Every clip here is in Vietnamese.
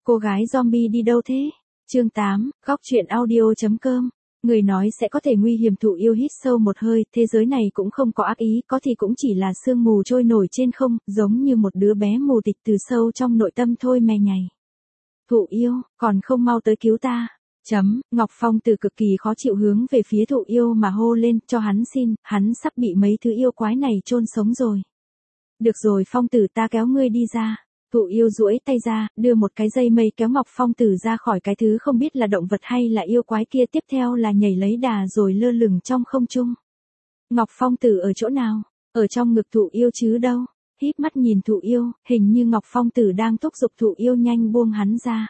Cô gái zombie đi đâu thế? Chương 8, góc truyện audio.com. Người nói sẽ có thể nguy hiểm. Thụ yêu hít sâu một hơi, thế giới này cũng không có ác ý, có thì cũng chỉ là sương mù trôi nổi trên không, giống như một đứa bé mù tịch từ sâu trong nội tâm thôi mè nhảy. Thụ yêu, còn không mau tới cứu ta. Ngọc Phong Tử cực kỳ khó chịu hướng về phía thụ yêu mà hô lên, cho hắn xin, hắn sắp bị mấy thứ yêu quái này chôn sống rồi. Được rồi Phong Tử, ta kéo ngươi đi ra. Thụ yêu duỗi tay ra, đưa một cái dây mây kéo Ngọc Phong Tử ra khỏi cái thứ không biết là động vật hay là yêu quái kia, tiếp theo là nhảy lấy đà rồi lơ lửng trong không trung. Ngọc Phong Tử ở chỗ nào? Ở trong ngực thụ yêu chứ đâu. Híp mắt nhìn thụ yêu, hình như Ngọc Phong Tử đang thúc giục thụ yêu nhanh buông hắn ra.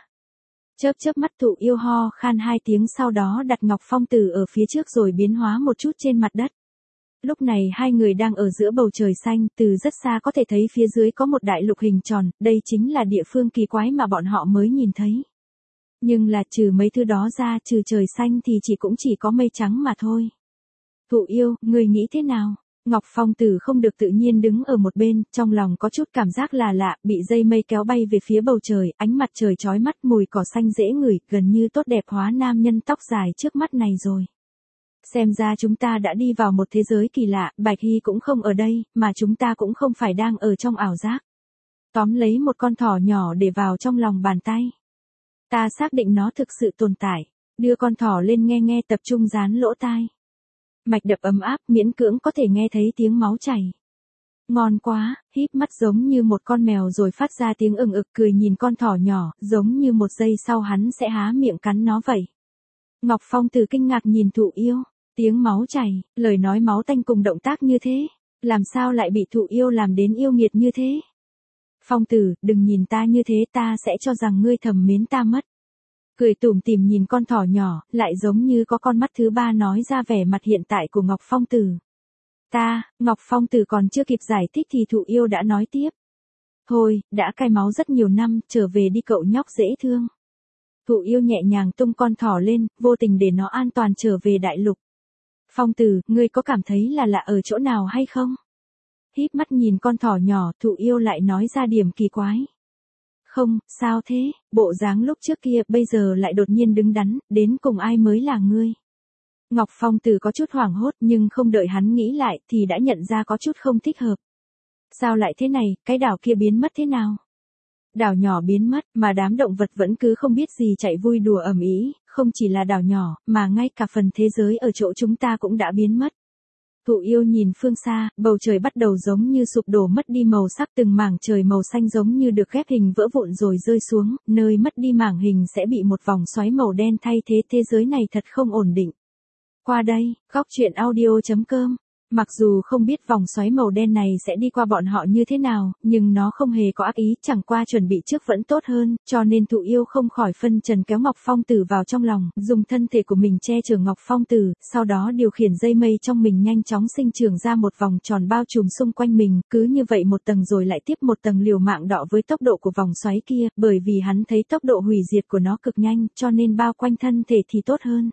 Chớp mắt thụ yêu ho khan 2 tiếng, sau đó đặt Ngọc Phong Tử ở phía trước rồi biến hóa một chút trên mặt đất. Lúc này hai người đang ở giữa bầu trời xanh, từ rất xa có thể thấy phía dưới có một đại lục hình tròn, đây chính là địa phương kỳ quái mà bọn họ mới nhìn thấy. Nhưng là trừ mấy thứ đó ra, trừ trời xanh thì cũng chỉ có mây trắng mà thôi. Thụ yêu, người nghĩ thế nào? Ngọc Phong Tử không được tự nhiên đứng ở một bên, trong lòng có chút cảm giác là lạ, bị dây mây kéo bay về phía bầu trời, ánh mặt trời chói mắt, mùi cỏ xanh dễ ngửi, gần như tốt đẹp hóa nam nhân tóc dài trước mắt này rồi. Xem ra chúng ta đã đi vào một thế giới kỳ lạ, Bạch Hy cũng không ở đây, mà chúng ta cũng không phải đang ở trong ảo giác. Tóm lấy một con thỏ nhỏ để vào trong lòng bàn tay. Ta xác định nó thực sự tồn tại, đưa con thỏ lên nghe tập trung dán lỗ tai. Mạch đập ấm áp, miễn cưỡng có thể nghe thấy tiếng máu chảy. Ngon quá, híp mắt giống như một con mèo rồi phát ra tiếng ừng ực, cười nhìn con thỏ nhỏ, giống như một giây sau hắn sẽ há miệng cắn nó vậy. Ngọc Phong Tử kinh ngạc nhìn thụ yêu, tiếng máu chảy, lời nói máu tanh cùng động tác như thế, làm sao lại bị thụ yêu làm đến yêu nghiệt như thế? Phong Tử, đừng nhìn ta như thế, ta sẽ cho rằng ngươi thầm mến ta mất. Cười tủm tỉm nhìn con thỏ nhỏ, lại giống như có con mắt thứ ba nói ra vẻ mặt hiện tại của Ngọc Phong Tử. Ngọc Phong Tử còn chưa kịp giải thích thì thụ yêu đã nói tiếp. Thôi, đã cai máu rất nhiều năm, trở về đi cậu nhóc dễ thương. Thụ yêu nhẹ nhàng tung con thỏ lên, vô tình để nó an toàn trở về đại lục. Phong Tử, ngươi có cảm thấy là lạ ở chỗ nào hay không? Híp mắt nhìn con thỏ nhỏ, thụ yêu lại nói ra điểm kỳ quái. Không, sao thế, bộ dáng lúc trước kia bây giờ lại đột nhiên đứng đắn, đến cùng ai mới là ngươi? Ngọc Phong Tử có chút hoảng hốt, nhưng không đợi hắn nghĩ lại thì đã nhận ra có chút không thích hợp. Sao lại thế này, cái đảo kia biến mất thế nào? Đảo nhỏ biến mất, mà đám động vật vẫn cứ không biết gì chạy vui đùa ầm ĩ, không chỉ là đảo nhỏ, mà ngay cả phần thế giới ở chỗ chúng ta cũng đã biến mất. Thụ yêu nhìn phương xa, bầu trời bắt đầu giống như sụp đổ, mất đi màu sắc, từng mảng trời màu xanh giống như được ghép hình vỡ vụn rồi rơi xuống, nơi mất đi mảng hình sẽ bị một vòng xoáy màu đen thay thế, thế giới này thật không ổn định. Qua đây, góc truyện audio.com. Mặc dù không biết vòng xoáy màu đen này sẽ đi qua bọn họ như thế nào, nhưng nó không hề có ác ý, chẳng qua chuẩn bị trước vẫn tốt hơn, cho nên thụ yêu không khỏi phân trần kéo Ngọc Phong Tử vào trong lòng, dùng thân thể của mình che chở Ngọc Phong Tử, sau đó điều khiển dây mây trong mình nhanh chóng sinh trưởng ra một vòng tròn bao trùm xung quanh mình, cứ như vậy một tầng rồi lại tiếp một tầng, liều mạng đọ với tốc độ của vòng xoáy kia, bởi vì hắn thấy tốc độ hủy diệt của nó cực nhanh, cho nên bao quanh thân thể thì tốt hơn.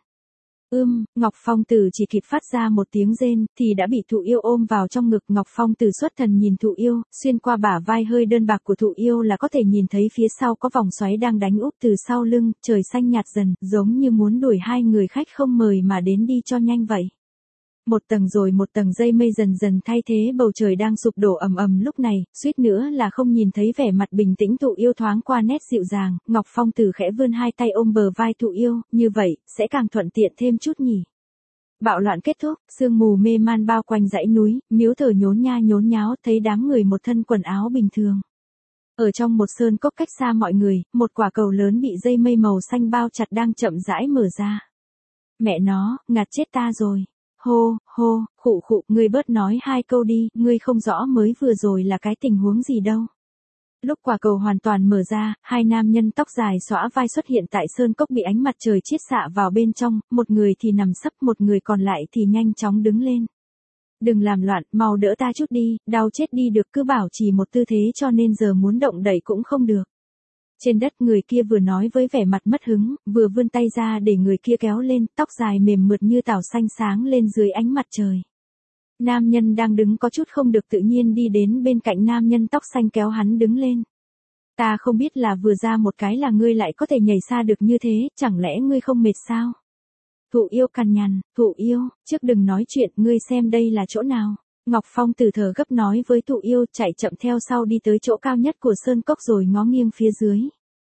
Ngọc Phong Tử chỉ kịp phát ra một tiếng rên, thì đã bị thụ yêu ôm vào trong ngực. Ngọc Phong Tử xuất thần nhìn thụ yêu, xuyên qua bả vai hơi đơn bạc của thụ yêu là có thể nhìn thấy phía sau có vòng xoáy đang đánh úp từ sau lưng, trời xanh nhạt dần, giống như muốn đuổi hai người khách không mời mà đến đi cho nhanh vậy. Một tầng rồi một tầng dây mây dần dần thay thế bầu trời đang sụp đổ ầm ầm, lúc này, suýt nữa là không nhìn thấy vẻ mặt bình tĩnh thụ yêu, thoáng qua nét dịu dàng, Ngọc Phong Tử khẽ vươn hai tay ôm bờ vai thụ yêu, như vậy, sẽ càng thuận tiện thêm chút nhỉ. Bạo loạn kết thúc, sương mù mê man bao quanh dãy núi, miếu thờ nhốn nháo, thấy đám người một thân quần áo bình thường. Ở trong một sơn cốc cách xa mọi người, một quả cầu lớn bị dây mây màu xanh bao chặt đang chậm rãi mở ra. Mẹ nó, ngạt chết ta rồi. Hô, khụ, ngươi bớt nói 2 câu đi, ngươi không rõ mới vừa rồi là cái tình huống gì đâu. Lúc quả cầu hoàn toàn mở ra, hai nam nhân tóc dài xõa vai xuất hiện tại sơn cốc, bị ánh mặt trời chiết xạ vào bên trong, một người thì nằm sấp, một người còn lại thì nhanh chóng đứng lên. Đừng làm loạn, mau đỡ ta chút đi, đau chết đi được, cứ bảo trì một tư thế cho nên giờ muốn động đậy cũng không được. Trên đất người kia vừa nói với vẻ mặt mất hứng, vừa vươn tay ra để người kia kéo lên, tóc dài mềm mượt như tảo xanh sáng lên dưới ánh mặt trời. Nam nhân đang đứng có chút không được tự nhiên đi đến bên cạnh nam nhân tóc xanh kéo hắn đứng lên. Ta không biết là vừa ra một cái là ngươi lại có thể nhảy xa được như thế, chẳng lẽ ngươi không mệt sao? Thụ yêu cằn nhằn, thụ yêu, trước đừng nói chuyện, ngươi xem đây là chỗ nào. Ngọc Phong Tử thở gấp nói với thụ yêu, chạy chậm theo sau đi tới chỗ cao nhất của sơn cốc rồi ngó nghiêng phía dưới.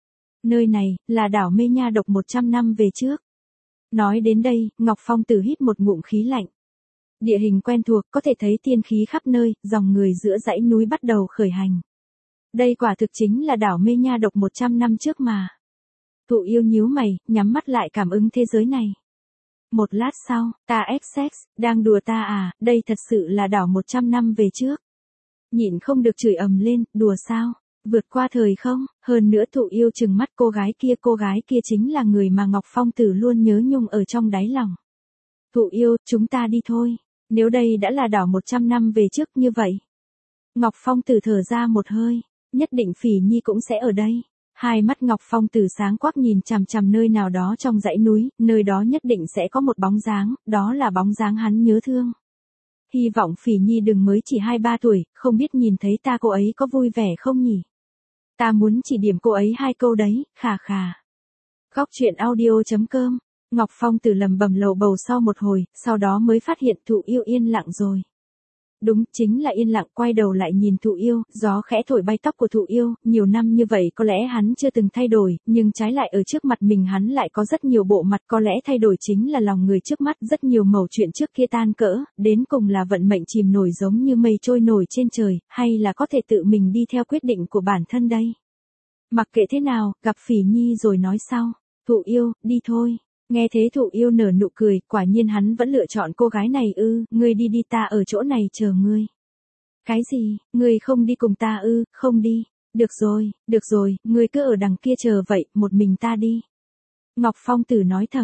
Nơi này, là đảo Mê Nha Độc 100 năm về trước. Nói đến đây, Ngọc Phong Tử hít một ngụm khí lạnh. Địa hình quen thuộc, có thể thấy tiên khí khắp nơi, dòng người giữa dãy núi bắt đầu khởi hành. Đây quả thực chính là đảo Mê Nha Độc 100 năm trước mà. Thụ yêu nhíu mày, nhắm mắt lại cảm ứng thế giới này. Một lát sau, ta XX, đang đùa ta à, đây thật sự là đảo 100 năm về trước. Nhịn không được chửi ầm lên, đùa sao, vượt qua thời không, hơn nữa thụ yêu trừng mắt cô gái kia chính là người mà Ngọc Phong Tử luôn nhớ nhung ở trong đáy lòng. Thụ yêu, chúng ta đi thôi, nếu đây đã là đảo 100 năm về trước như vậy. Ngọc Phong Tử thở ra một hơi, nhất định Phỉ Nhi cũng sẽ ở đây. Hai mắt Ngọc Phong Tử sáng quắc nhìn chằm chằm nơi nào đó trong dãy núi, nơi đó nhất định sẽ có một bóng dáng, đó là bóng dáng hắn nhớ thương. Hy vọng Phỉ Nhi đừng mới chỉ 2-3 tuổi, không biết nhìn thấy ta cô ấy có vui vẻ không nhỉ? Ta muốn chỉ điểm cô ấy 2 câu đấy, khà khà. Góc truyện audio.com, Ngọc Phong Tử lầm bầm lầu bầu sau một hồi, sau đó mới phát hiện thụ yêu yên lặng rồi. Đúng, chính là yên lặng, quay đầu lại nhìn thụ yêu, gió khẽ thổi bay tóc của thụ yêu, nhiều năm như vậy có lẽ hắn chưa từng thay đổi, nhưng trái lại ở trước mặt mình hắn lại có rất nhiều bộ mặt, có lẽ thay đổi chính là lòng người trước mắt, rất nhiều mẩu chuyện trước kia tan cỡ, đến cùng là vận mệnh chìm nổi giống như mây trôi nổi trên trời, hay là có thể tự mình đi theo quyết định của bản thân đây. Mặc kệ thế nào, gặp Phỉ Nhi rồi nói sau, thụ yêu, đi thôi. Nghe thế thụ yêu nở nụ cười, quả nhiên hắn vẫn lựa chọn cô gái này ư, ngươi đi đi ta ở chỗ này chờ ngươi. Cái gì, ngươi không đi cùng ta ư, không đi, được rồi, ngươi cứ ở đằng kia chờ vậy, một mình ta đi. Ngọc Phong Tử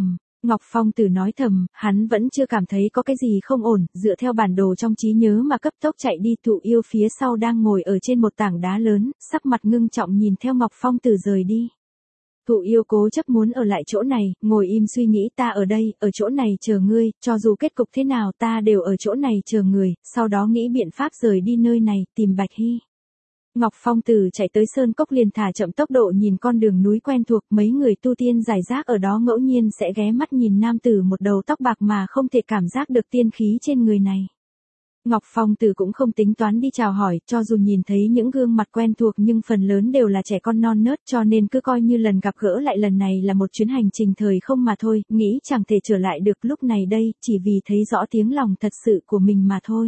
nói thầm, hắn vẫn chưa cảm thấy có cái gì không ổn, dựa theo bản đồ trong trí nhớ mà cấp tốc chạy đi. Thụ yêu phía sau đang ngồi ở trên một tảng đá lớn, sắc mặt ngưng trọng nhìn theo Ngọc Phong Tử rời đi. Thụ yêu cố chấp muốn ở lại chỗ này, ngồi im suy nghĩ ta ở đây, ở chỗ này chờ ngươi, cho dù kết cục thế nào ta đều ở chỗ này chờ người, sau đó nghĩ biện pháp rời đi nơi này, tìm Bạch Hy. Ngọc Phong Tử chạy tới sơn cốc liền thả chậm tốc độ nhìn con đường núi quen thuộc, mấy người tu tiên rải rác ở đó ngẫu nhiên sẽ ghé mắt nhìn nam tử một đầu tóc bạc mà không thể cảm giác được tiên khí trên người này. Ngọc Phong Tử cũng không tính toán đi chào hỏi, cho dù nhìn thấy những gương mặt quen thuộc nhưng phần lớn đều là trẻ con non nớt, cho nên cứ coi như lần gặp gỡ lại lần này là một chuyến hành trình thời không mà thôi, nghĩ chẳng thể trở lại được lúc này đây, chỉ vì thấy rõ tiếng lòng thật sự của mình mà thôi.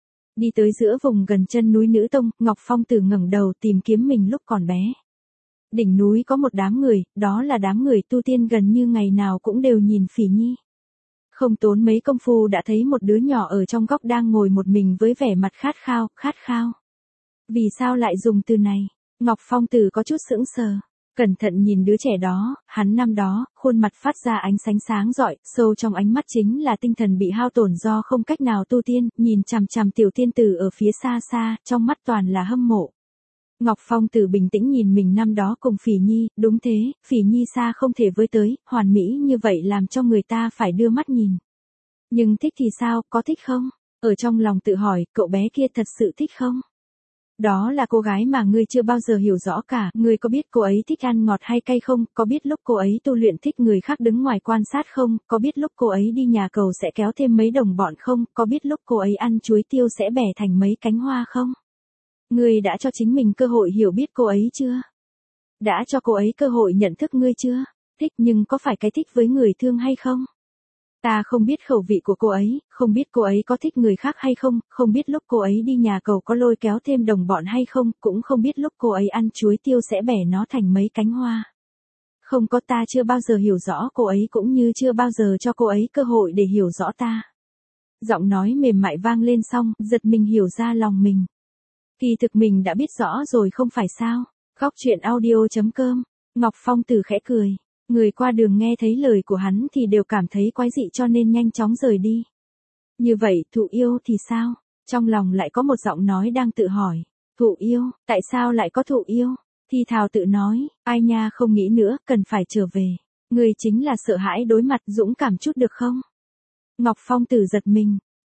Đi tới giữa vùng gần chân núi Nữ Tông, Ngọc Phong Tử ngẩng đầu tìm kiếm mình lúc còn bé. Đỉnh núi có một đám người, đó là đám người tu tiên gần như ngày nào cũng đều nhìn Phỉ Nhi. Không tốn mấy công phu đã thấy một đứa nhỏ ở trong góc đang ngồi một mình với vẻ mặt khát khao. Vì sao lại dùng từ này? Ngọc Phong Tử có chút sững sờ. Cẩn thận nhìn đứa trẻ đó, hắn năm đó, khuôn mặt phát ra ánh sáng sáng rọi, sâu trong ánh mắt chính là tinh thần bị hao tổn do không cách nào tu tiên, nhìn chằm chằm tiểu tiên tử ở phía xa xa, trong mắt toàn là hâm mộ. Ngọc Phong Tử bình tĩnh nhìn mình năm đó cùng Phỉ Nhi, đúng thế, Phỉ Nhi xa không thể với tới, hoàn mỹ như vậy làm cho người ta phải đưa mắt nhìn. Nhưng thích thì sao, có thích không? Ở trong lòng tự hỏi, cậu bé kia thật sự thích không? Đó là cô gái mà ngươi chưa bao giờ hiểu rõ cả, ngươi có biết cô ấy thích ăn ngọt hay cay không, có biết lúc cô ấy tu luyện thích người khác đứng ngoài quan sát không, có biết lúc cô ấy đi nhà cầu sẽ kéo thêm mấy đồng bọn không, có biết lúc cô ấy ăn chuối tiêu sẽ bẻ thành mấy cánh hoa không? Ngươi đã cho chính mình cơ hội hiểu biết cô ấy chưa? Đã cho cô ấy cơ hội nhận thức ngươi chưa? Thích nhưng có phải cái thích với người thương hay không? Ta không biết khẩu vị của cô ấy, không biết cô ấy có thích người khác hay không, không biết lúc cô ấy đi nhà cầu có lôi kéo thêm đồng bọn hay không, cũng không biết lúc cô ấy ăn chuối tiêu sẽ bẻ nó thành mấy cánh hoa. Không có, ta chưa bao giờ hiểu rõ cô ấy cũng như chưa bao giờ cho cô ấy cơ hội để hiểu rõ ta. Giọng nói mềm mại vang lên xong, giật mình hiểu ra lòng mình. Kỳ thực mình đã biết rõ rồi không phải sao. Góc truyện audio.com, Ngọc Phong Tử khẽ cười. Người qua đường nghe thấy lời của hắn thì đều cảm thấy quái dị cho nên nhanh chóng rời đi. Như vậy, thụ yêu thì sao? Trong lòng lại có một giọng nói đang tự hỏi. Thụ yêu, tại sao lại có thụ yêu? Thi thào tự nói, ai nha không nghĩ nữa, cần phải trở về. Người chính là sợ hãi đối mặt, dũng cảm chút được không? Ngọc Phong Tử giật mình.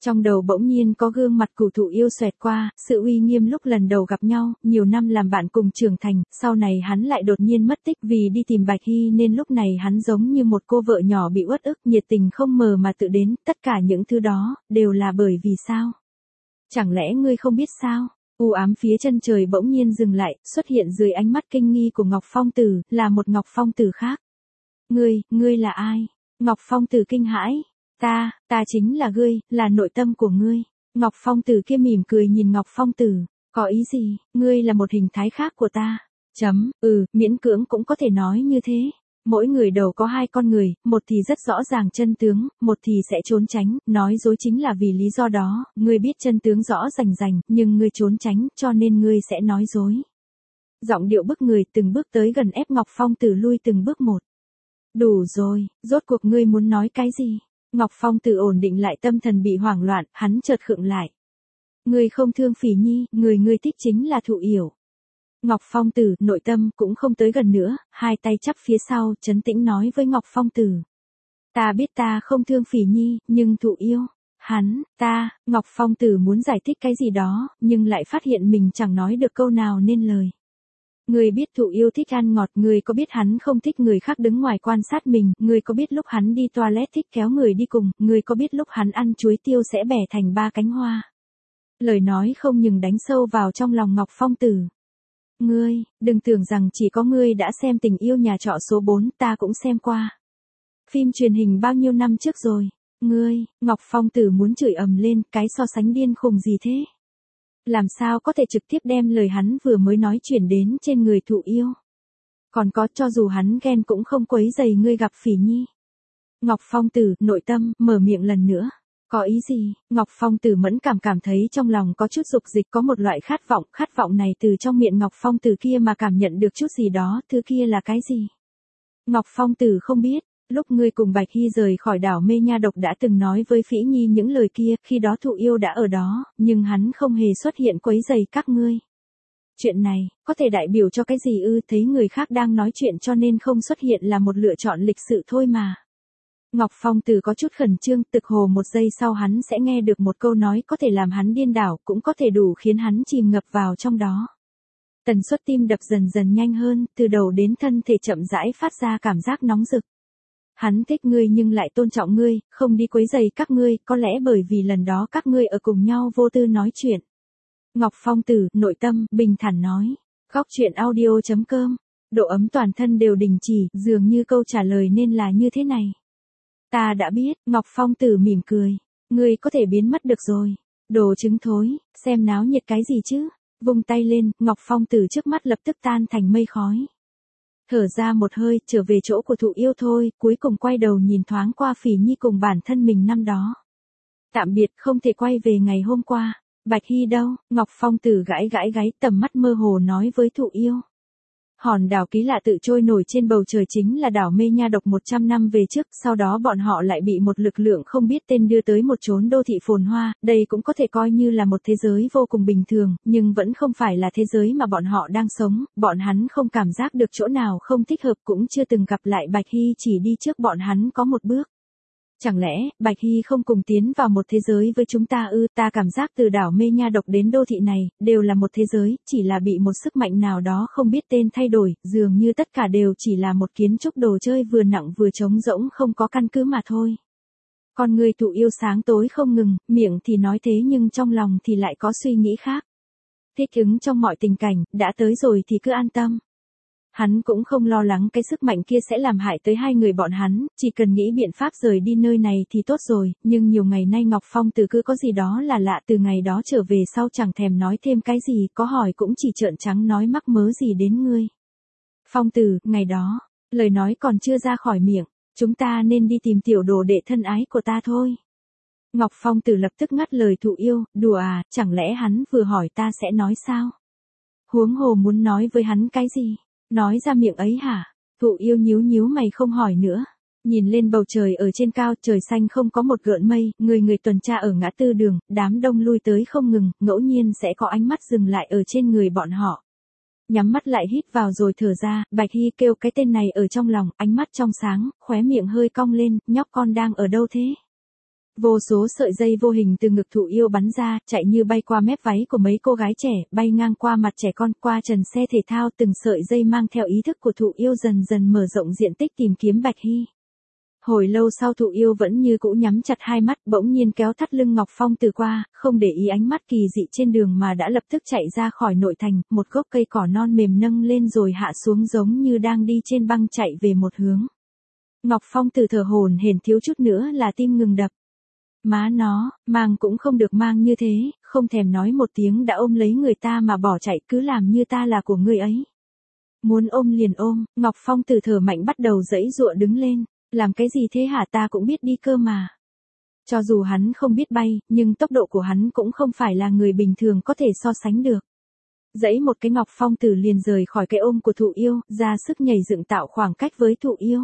Trong đầu bỗng nhiên có gương mặt của Thụ Yêu xoẹt qua, sự uy nghiêm lúc lần đầu gặp nhau, nhiều năm làm bạn cùng trưởng thành, sau này hắn lại đột nhiên mất tích vì đi tìm Bạch Hy nên lúc này hắn giống như một cô vợ nhỏ bị uất ức, nhiệt tình không mờ mà tự đến, tất cả những thứ đó, đều là bởi vì sao? Chẳng lẽ ngươi không biết sao? U ám phía chân trời bỗng nhiên dừng lại, xuất hiện dưới ánh mắt kinh nghi của Ngọc Phong Tử, là một Ngọc Phong Tử khác. Ngươi là ai? Ngọc Phong Tử kinh hãi. Ta chính là ngươi, là nội tâm của ngươi. Ngọc Phong Tử kia mỉm cười nhìn Ngọc Phong Tử, có ý gì, ngươi là một hình thái khác của ta. Miễn cưỡng cũng có thể nói như thế. Mỗi người đầu có hai con người, một thì rất rõ ràng chân tướng, một thì sẽ trốn tránh, nói dối chính là vì lý do đó, ngươi biết chân tướng rõ rành rành, nhưng ngươi trốn tránh, cho nên ngươi sẽ nói dối. Giọng điệu bức người từng bước tới gần ép Ngọc Phong Tử lui từng bước một. Đủ rồi, rốt cuộc ngươi muốn nói cái gì? Ngọc Phong Tử ổn định lại tâm thần bị hoảng loạn, hắn chợt khựng lại. Ngươi không thương Phỉ Nhi, người ngươi thích chính là Thụ Yểu. Ngọc Phong Tử, nội tâm, cũng không tới gần nữa, hai tay chắp phía sau, trấn tĩnh nói với Ngọc Phong Tử. Ta biết ta không thương Phỉ Nhi, nhưng Thụ Yêu, Ngọc Phong Tử muốn giải thích cái gì đó, nhưng lại phát hiện mình chẳng nói được câu nào nên lời. Ngươi biết Thụ Yêu thích ăn ngọt, ngươi có biết hắn không thích người khác đứng ngoài quan sát mình, ngươi có biết lúc hắn đi toilet thích kéo người đi cùng, ngươi có biết lúc hắn ăn chuối tiêu sẽ bẻ thành 3 cánh hoa. Lời nói không ngừng đánh sâu vào trong lòng Ngọc Phong Tử. Ngươi, đừng tưởng rằng chỉ có ngươi đã xem Tình Yêu Nhà Trọ số 4, ta cũng xem qua. Phim truyền hình bao nhiêu năm trước rồi. Ngọc Phong Tử muốn chửi ầm lên, cái so sánh điên khùng gì thế? Làm sao có thể trực tiếp đem lời hắn vừa mới nói chuyển đến trên người Thụ Yêu? Còn có, cho dù hắn ghen cũng không quấy rầy ngươi gặp Phỉ Nhi. Ngọc Phong Tử, nội tâm, mở miệng lần nữa. Có ý gì? Ngọc Phong Tử mẫn cảm thấy trong lòng có chút dục dịch, có một loại khát vọng này từ trong miệng Ngọc Phong Tử kia mà cảm nhận được chút gì đó, thứ kia là cái gì? Ngọc Phong Tử không biết, lúc ngươi cùng Bạch Hy rời khỏi đảo Mê Nha Độc đã từng nói với Phỉ Nhi những lời kia, khi đó Thụ Yêu đã ở đó, nhưng hắn không hề xuất hiện quấy rầy các ngươi. Chuyện này, có thể đại biểu cho cái gì ư? Thấy người khác đang nói chuyện cho nên không xuất hiện là một lựa chọn lịch sự thôi mà. Ngọc Phong Tử có chút khẩn trương, tực hồ một giây sau hắn sẽ nghe được một câu nói có thể làm hắn điên đảo, cũng có thể đủ khiến hắn chìm ngập vào trong đó. Tần suất tim đập dần dần nhanh hơn, từ đầu đến thân thể chậm rãi phát ra cảm giác nóng rực. Hắn thích ngươi nhưng lại tôn trọng ngươi, không đi quấy rầy các ngươi, có lẽ bởi vì lần đó các ngươi ở cùng nhau vô tư nói chuyện. Ngọc Phong Tử, nội tâm, bình thản nói. Góc truyện audio.com. Độ ấm toàn thân đều đình chỉ, dường như câu trả lời nên là như thế này. Ta đã biết, Ngọc Phong Tử mỉm cười. Ngươi có thể biến mất được rồi. Đồ trứng thối, xem náo nhiệt cái gì chứ. Vung tay lên, Ngọc Phong Tử trước mắt lập tức tan thành mây khói. Thở ra một hơi, trở về chỗ của Thụ Yêu thôi, cuối cùng quay đầu nhìn thoáng qua Phỉ Nhi cùng bản thân mình năm đó. Tạm biệt, không thể quay về ngày hôm qua. Bạch Hy đâu? Ngọc Phong Tử gãi gáy, tầm mắt mơ hồ nói với Thụ Yêu. Hòn đảo kỳ lạ tự trôi nổi trên bầu trời chính là đảo Mê Nha Độc 100 năm về trước, sau đó bọn họ lại bị một lực lượng không biết tên đưa tới một chốn đô thị phồn hoa, đây cũng có thể coi như là một thế giới vô cùng bình thường, nhưng vẫn không phải là thế giới mà bọn họ đang sống, bọn hắn không cảm giác được chỗ nào không thích hợp, cũng chưa từng gặp lại Bạch Hy, chỉ đi trước bọn hắn có một bước. Chẳng lẽ, Bạch Hy không cùng tiến vào một thế giới với chúng ta ư? Ta cảm giác từ đảo Mê Nha Độc đến đô thị này, đều là một thế giới, chỉ là bị một sức mạnh nào đó không biết tên thay đổi, dường như tất cả đều chỉ là một kiến trúc đồ chơi vừa nặng vừa trống rỗng không có căn cứ mà thôi. Con người Thụ Yêu sáng tối không ngừng, miệng thì nói thế nhưng trong lòng thì lại có suy nghĩ khác. Thích ứng trong mọi tình cảnh, đã tới rồi thì cứ an tâm. Hắn cũng không lo lắng cái sức mạnh kia sẽ làm hại tới hai người bọn hắn, chỉ cần nghĩ biện pháp rời đi nơi này thì tốt rồi, nhưng nhiều ngày nay Ngọc Phong Tử cứ có gì đó là lạ, từ ngày đó trở về sau chẳng thèm nói thêm cái gì, có hỏi cũng chỉ trợn trắng nói mắc mớ gì đến ngươi. Phong Tử, ngày đó, lời nói còn chưa ra khỏi miệng, chúng ta nên đi tìm tiểu đồ đệ thân ái của ta thôi. Ngọc Phong Tử lập tức ngắt lời Thụ Yêu, đùa à, chẳng lẽ hắn vừa hỏi ta sẽ nói sao? Huống hồ muốn nói với hắn cái gì? Nói ra miệng ấy hả? Thụ Yêu nhíu mày không hỏi nữa. Nhìn lên bầu trời ở trên cao, trời xanh không có một gợn mây, người tuần tra ở ngã tư đường, đám đông lui tới không ngừng, ngẫu nhiên sẽ có ánh mắt dừng lại ở trên người bọn họ. Nhắm mắt lại hít vào rồi thở ra, Bạch Hy kêu cái tên này ở trong lòng, ánh mắt trong sáng, khóe miệng hơi cong lên, nhóc con đang ở đâu thế? Vô số sợi dây vô hình từ ngực Thụ Yêu bắn ra, chạy như bay qua mép váy của mấy cô gái trẻ, bay ngang qua mặt trẻ con, qua trần xe thể thao, từng sợi dây mang theo ý thức của Thụ Yêu dần dần mở rộng diện tích tìm kiếm Bạch Hy. Hồi lâu sau Thụ Yêu vẫn như cũ nhắm chặt hai mắt, bỗng nhiên kéo thắt lưng Ngọc Phong Tử qua, không để ý ánh mắt kỳ dị trên đường mà đã lập tức chạy ra khỏi nội thành, một gốc cây cỏ non mềm nâng lên rồi hạ xuống giống như đang đi trên băng chạy về một hướng. Ngọc Phong Tử thở hổn hển thiếu chút nữa là tim ngừng đập. Má nó, mang cũng không được mang như thế, không thèm nói một tiếng đã ôm lấy người ta mà bỏ chạy, cứ làm như ta là của ngươi ấy. Muốn ôm liền ôm, Ngọc Phong Tử thở mạnh bắt đầu giãy giụa đứng lên. Làm cái gì thế hả, ta cũng biết đi cơ mà. Cho dù hắn không biết bay, nhưng tốc độ của hắn cũng không phải là người bình thường có thể so sánh được. Giãy một cái Ngọc Phong Tử liền rời khỏi cái ôm của Thụ Yêu, ra sức nhảy dựng tạo khoảng cách với Thụ Yêu.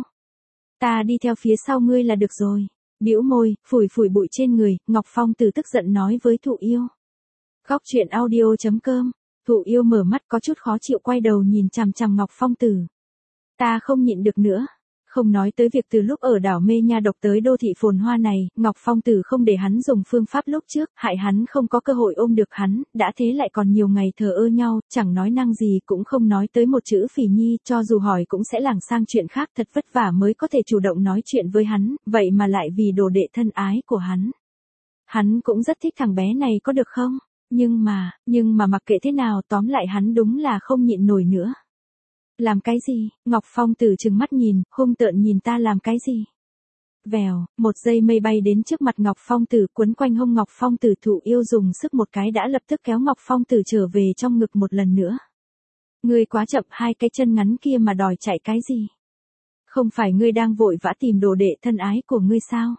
Ta đi theo phía sau ngươi là được rồi. Bĩu môi, phủi phủi bụi trên người, Ngọc Phong Tử tức giận nói với Thụ Yêu. Góc truyện audio.com. Thụ Yêu mở mắt có chút khó chịu quay đầu nhìn chằm chằm Ngọc Phong Tử. Ta không nhịn được nữa. Không nói tới việc từ lúc ở đảo Mê Nha độc tới đô thị phồn hoa này, Ngọc Phong Tử không để hắn dùng phương pháp lúc trước, hại hắn không có cơ hội ôm được hắn, đã thế lại còn nhiều ngày thờ ơ nhau, chẳng nói năng gì cũng không nói tới một chữ phỉ nhi, cho dù hỏi cũng sẽ lảng sang chuyện khác, thật vất vả mới có thể chủ động nói chuyện với hắn, vậy mà lại vì đồ đệ thân ái của hắn. Hắn cũng rất thích thằng bé này có được không? Nhưng mà mặc kệ thế nào tóm lại hắn đúng là không nhịn nổi nữa. Làm cái gì? Ngọc Phong Tử trừng mắt nhìn, hung tợn nhìn ta làm cái gì? Vèo, một dây mây bay đến trước mặt Ngọc Phong Tử quấn quanh hông Ngọc Phong Tử. Thụ Yêu dùng sức một cái đã lập tức kéo Ngọc Phong Tử trở về trong ngực một lần nữa. Ngươi quá chậm, hai cái chân ngắn kia mà đòi chạy cái gì? Không phải ngươi đang vội vã tìm đồ đệ thân ái của ngươi sao?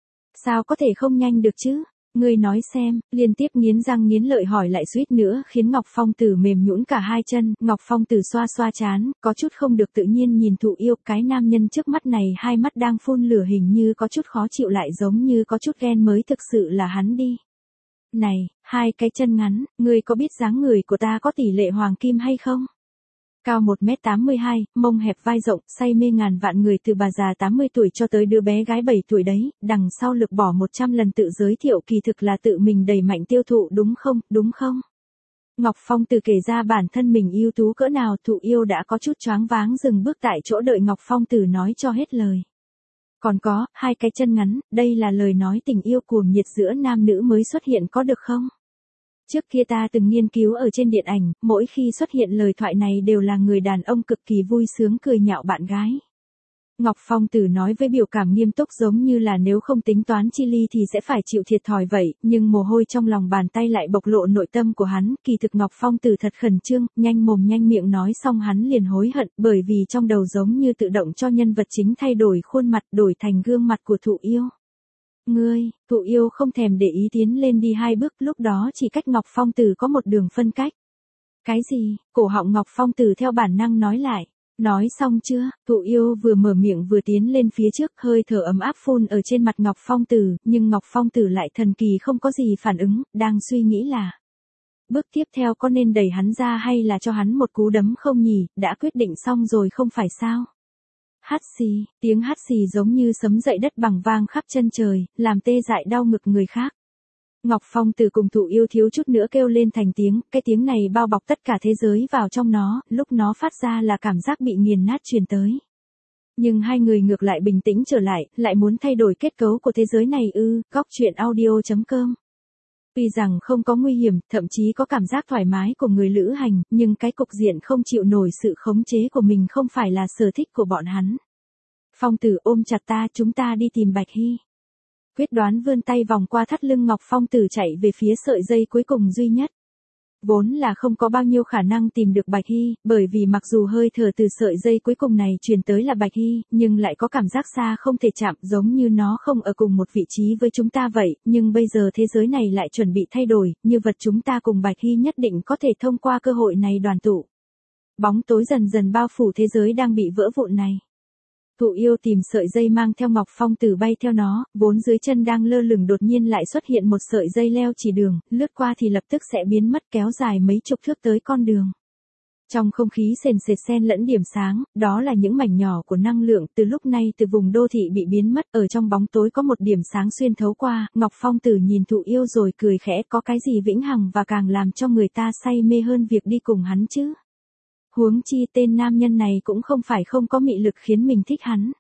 Sao có thể không nhanh được chứ? Ngươi nói xem, liên tiếp nghiến răng nghiến lợi hỏi lại suýt nữa khiến Ngọc Phong Tử mềm nhũn cả hai chân. Ngọc Phong Tử xoa xoa trán, có chút không được tự nhiên nhìn Thụ Yêu, cái nam nhân trước mắt này hai mắt đang phun lửa hình như có chút khó chịu lại giống như có chút ghen mới thực sự là hắn đi. Này, hai cái chân ngắn, ngươi có biết dáng người của ta có tỷ lệ hoàng kim hay không? Cao 1m82, mông hẹp vai rộng, say mê ngàn vạn người từ bà già 80 tuổi cho tới đứa bé gái 7 tuổi đấy, đằng sau lực bỏ 100 lần tự giới thiệu kỳ thực là tự mình đẩy mạnh tiêu thụ đúng không? Ngọc Phong Tử kể ra bản thân mình ưu tú cỡ nào. Thụ Yêu đã có chút choáng váng dừng bước tại chỗ đợi Ngọc Phong Tử nói cho hết lời. Còn có, hai cái chân ngắn, đây là lời nói tình yêu cuồng nhiệt giữa nam nữ mới xuất hiện có được không? Trước kia ta từng nghiên cứu ở trên điện ảnh, mỗi khi xuất hiện lời thoại này đều là người đàn ông cực kỳ vui sướng cười nhạo bạn gái. Ngọc Phong Tử nói với biểu cảm nghiêm túc giống như là nếu không tính toán chi ly thì sẽ phải chịu thiệt thòi vậy, nhưng mồ hôi trong lòng bàn tay lại bộc lộ nội tâm của hắn. Kỳ thực Ngọc Phong Tử thật khẩn trương, nhanh mồm nhanh miệng nói xong hắn liền hối hận, bởi vì trong đầu giống như tự động cho nhân vật chính thay đổi khuôn mặt, đổi thành gương mặt của Thụ Yêu. Ngươi, Thụ Yêu không thèm để ý tiến lên đi hai bước, lúc đó chỉ cách Ngọc Phong Tử có một đường phân cách. Cái gì? Cổ họng Ngọc Phong Tử theo bản năng nói lại. Nói xong chưa? Thụ Yêu vừa mở miệng vừa tiến lên phía trước, hơi thở ấm áp phun ở trên mặt Ngọc Phong Tử, nhưng Ngọc Phong Tử lại thần kỳ không có gì phản ứng, đang suy nghĩ là bước tiếp theo có nên đẩy hắn ra hay là cho hắn một cú đấm không nhỉ, đã quyết định xong rồi không phải sao? Hắt xì, tiếng hắt xì giống như sấm dậy đất bằng vang khắp chân trời, làm tê dại đau ngực người khác. Ngọc Phong Tử cùng Thụ Yêu thiếu chút nữa kêu lên thành tiếng, cái tiếng này bao bọc tất cả thế giới vào trong nó, lúc nó phát ra là cảm giác bị nghiền nát truyền tới. Nhưng hai người ngược lại bình tĩnh trở lại muốn thay đổi kết cấu của thế giới này ư? Góc truyện audio.com. Tuy rằng không có nguy hiểm, thậm chí có cảm giác thoải mái của người lữ hành, nhưng cái cục diện không chịu nổi sự khống chế của mình không phải là sở thích của bọn hắn. Phong Tử ôm chặt ta, chúng ta đi tìm Bạch Hy. Quyết đoán vươn tay vòng qua thắt lưng Ngọc Phong Tử chạy về phía sợi dây cuối cùng duy nhất. Vốn là không có bao nhiêu khả năng tìm được Bạch Hy, bởi vì mặc dù hơi thở từ sợi dây cuối cùng này truyền tới là Bạch Hy, nhưng lại có cảm giác xa không thể chạm, giống như nó không ở cùng một vị trí với chúng ta vậy, nhưng bây giờ thế giới này lại chuẩn bị thay đổi, như vật chúng ta cùng Bạch Hy nhất định có thể thông qua cơ hội này đoàn tụ. Bóng tối dần dần bao phủ thế giới đang bị vỡ vụn này. Thụ Yêu tìm sợi dây mang theo Ngọc Phong Tử bay theo nó, vốn dưới chân đang lơ lửng đột nhiên lại xuất hiện một sợi dây leo chỉ đường, lướt qua thì lập tức sẽ biến mất kéo dài mấy chục thước tới con đường. Trong không khí sền sệt xen lẫn điểm sáng, đó là những mảnh nhỏ của năng lượng từ lúc này từ vùng đô thị bị biến mất, ở trong bóng tối có một điểm sáng xuyên thấu qua, Ngọc Phong Tử nhìn Thụ Yêu rồi cười khẽ, có cái gì vĩnh hằng và càng làm cho người ta say mê hơn việc đi cùng hắn chứ. Huống chi tên nam nhân này cũng không phải không có mị lực khiến mình thích hắn.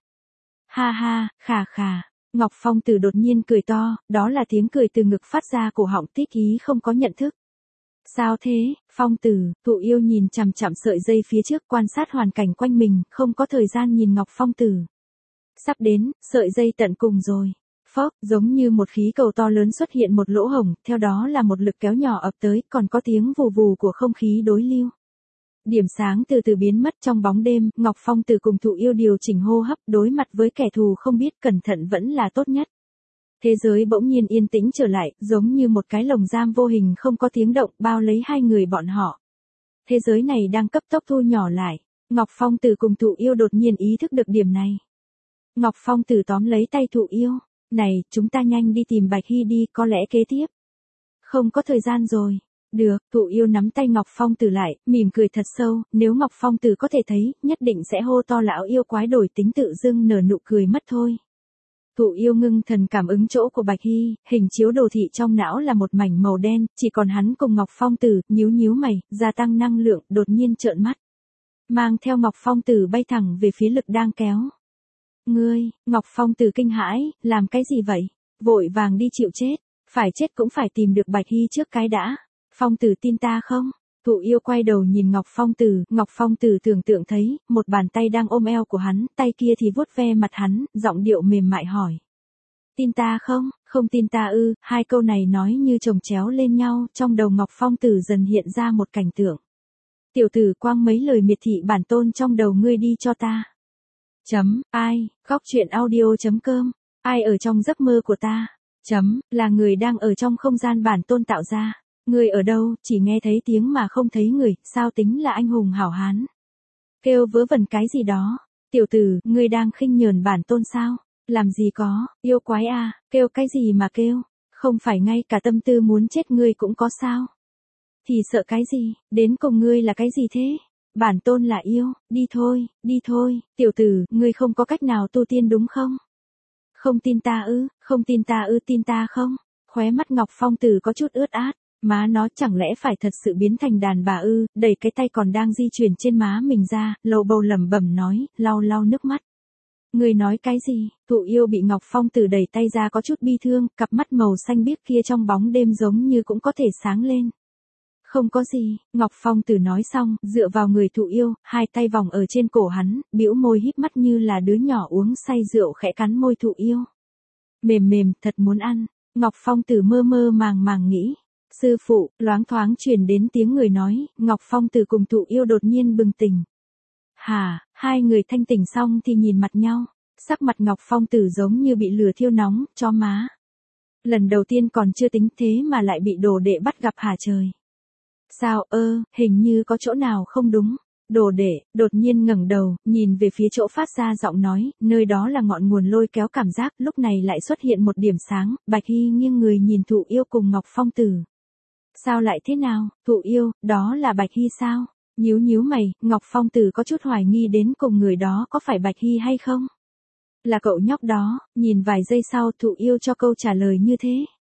Ha ha, khà khà. Ngọc Phong Tử đột nhiên cười to, đó là tiếng cười từ ngực phát ra cổ họng, tích ý không có nhận thức. Sao thế, Phong Tử? Thụ Yêu nhìn chằm chằm sợi dây phía trước, quan sát hoàn cảnh quanh mình, không có thời gian nhìn Ngọc Phong Tử. Sắp đến, sợi dây tận cùng rồi. Phốc, giống như một khí cầu to lớn xuất hiện một lỗ hổng, theo đó là một lực kéo nhỏ ập tới, còn có tiếng vù vù của không khí đối lưu. Điểm sáng từ từ biến mất trong bóng đêm, Ngọc Phong Tử cùng Thụ Yêu điều chỉnh hô hấp, đối mặt với kẻ thù không biết, cẩn thận vẫn là tốt nhất. Thế giới bỗng nhiên yên tĩnh trở lại, giống như một cái lồng giam vô hình không có tiếng động, bao lấy hai người bọn họ. Thế giới này đang cấp tốc thu nhỏ lại. Ngọc Phong Tử cùng Thụ Yêu đột nhiên ý thức được điểm này. Ngọc Phong Tử tóm lấy tay Thụ Yêu. Này, chúng ta nhanh đi tìm Bạch Hy đi, có lẽ kế tiếp. Không có thời gian rồi. Được, Thụ Yêu nắm tay Ngọc Phong Tử lại, mỉm cười thật sâu, nếu Ngọc Phong Tử có thể thấy, nhất định sẽ hô to lão yêu quái, đổi tính tự dưng nở nụ cười mất thôi. Thụ Yêu ngưng thần cảm ứng chỗ của Bạch Hy, hình chiếu đồ thị trong não là một mảnh màu đen, chỉ còn hắn cùng Ngọc Phong Tử, nhíu nhíu mày, gia tăng năng lượng, đột nhiên trợn mắt. Mang theo Ngọc Phong Tử bay thẳng về phía lực đang kéo. Ngươi, Ngọc Phong Tử kinh hãi, làm cái gì vậy? Vội vàng đi chịu chết, phải chết cũng phải tìm được Bạch Hy trước cái đã. Phong Tử tin ta không? Thụ Yêu quay đầu nhìn Ngọc Phong Tử tưởng tượng thấy, một bàn tay đang ôm eo của hắn, tay kia thì vuốt ve mặt hắn, giọng điệu mềm mại hỏi. Tin ta không? Không tin ta ư? Hai câu này nói như chồng chéo lên nhau, trong đầu Ngọc Phong Tử dần hiện ra một cảnh tượng. Tiểu tử, quang mấy lời miệt thị bản tôn trong đầu ngươi đi cho ta. Ai, góc truyện audio.com, ai ở trong giấc mơ của ta? Là người đang ở trong không gian bản tôn tạo ra. Ngươi ở đâu, chỉ nghe thấy tiếng mà không thấy người, sao tính là anh hùng hảo hán? Kêu vớ vẩn cái gì đó? Tiểu tử, ngươi đang khinh nhờn bản tôn sao? Làm gì có, yêu quái à, kêu cái gì mà kêu? Không phải ngay cả tâm tư muốn chết ngươi cũng có sao? Thì sợ cái gì, đến cùng ngươi là cái gì thế? Bản tôn là yêu, đi thôi, tiểu tử, ngươi không có cách nào tu tiên đúng không? Không tin ta ư, tin ta không? Khóe mắt Ngọc Phong Tử có chút ướt át. Má nó chẳng lẽ phải thật sự biến thành đàn bà ư? Đẩy cái tay còn đang di chuyển trên má mình ra, lầu bầu lẩm bẩm nói, lau lau nước mắt. Người nói cái gì? Thụ Yêu bị Ngọc Phong Tử đẩy tay ra có chút bi thương, cặp mắt màu xanh biếc kia trong bóng đêm giống như cũng có thể sáng lên. Không có gì, Ngọc Phong Tử nói xong, dựa vào người Thụ Yêu, hai tay vòng ở trên cổ hắn, bĩu môi híp mắt như là đứa nhỏ uống say rượu, khẽ cắn môi Thụ Yêu. Mềm mềm, thật muốn ăn. Ngọc Phong Tử mơ mơ màng nghĩ. Sư phụ, loáng thoáng truyền đến tiếng người nói, Ngọc Phong Tử cùng Thụ Yêu đột nhiên bừng tỉnh. Hả, hai người thanh tỉnh xong thì nhìn mặt nhau, sắc mặt Ngọc Phong Tử giống như bị lửa thiêu nóng, cho má. Lần đầu tiên còn chưa tính thế mà lại bị đồ đệ bắt gặp hả trời. Sao hình như có chỗ nào không đúng. Đồ đệ, đột nhiên ngẩng đầu, nhìn về phía chỗ phát ra giọng nói, nơi đó là ngọn nguồn lôi kéo cảm giác, lúc này lại xuất hiện một điểm sáng, Bạch Hy nghiêng người nhìn Thụ Yêu cùng Ngọc Phong Tử. Sao lại thế nào, Thụ Yêu, đó là Bạch Hy sao? Nhíu mày, Ngọc Phong Tử có chút hoài nghi đến cùng người đó có phải Bạch Hy hay không? Là cậu nhóc đó, nhìn vài giây sau Thụ Yêu cho câu trả lời như thế.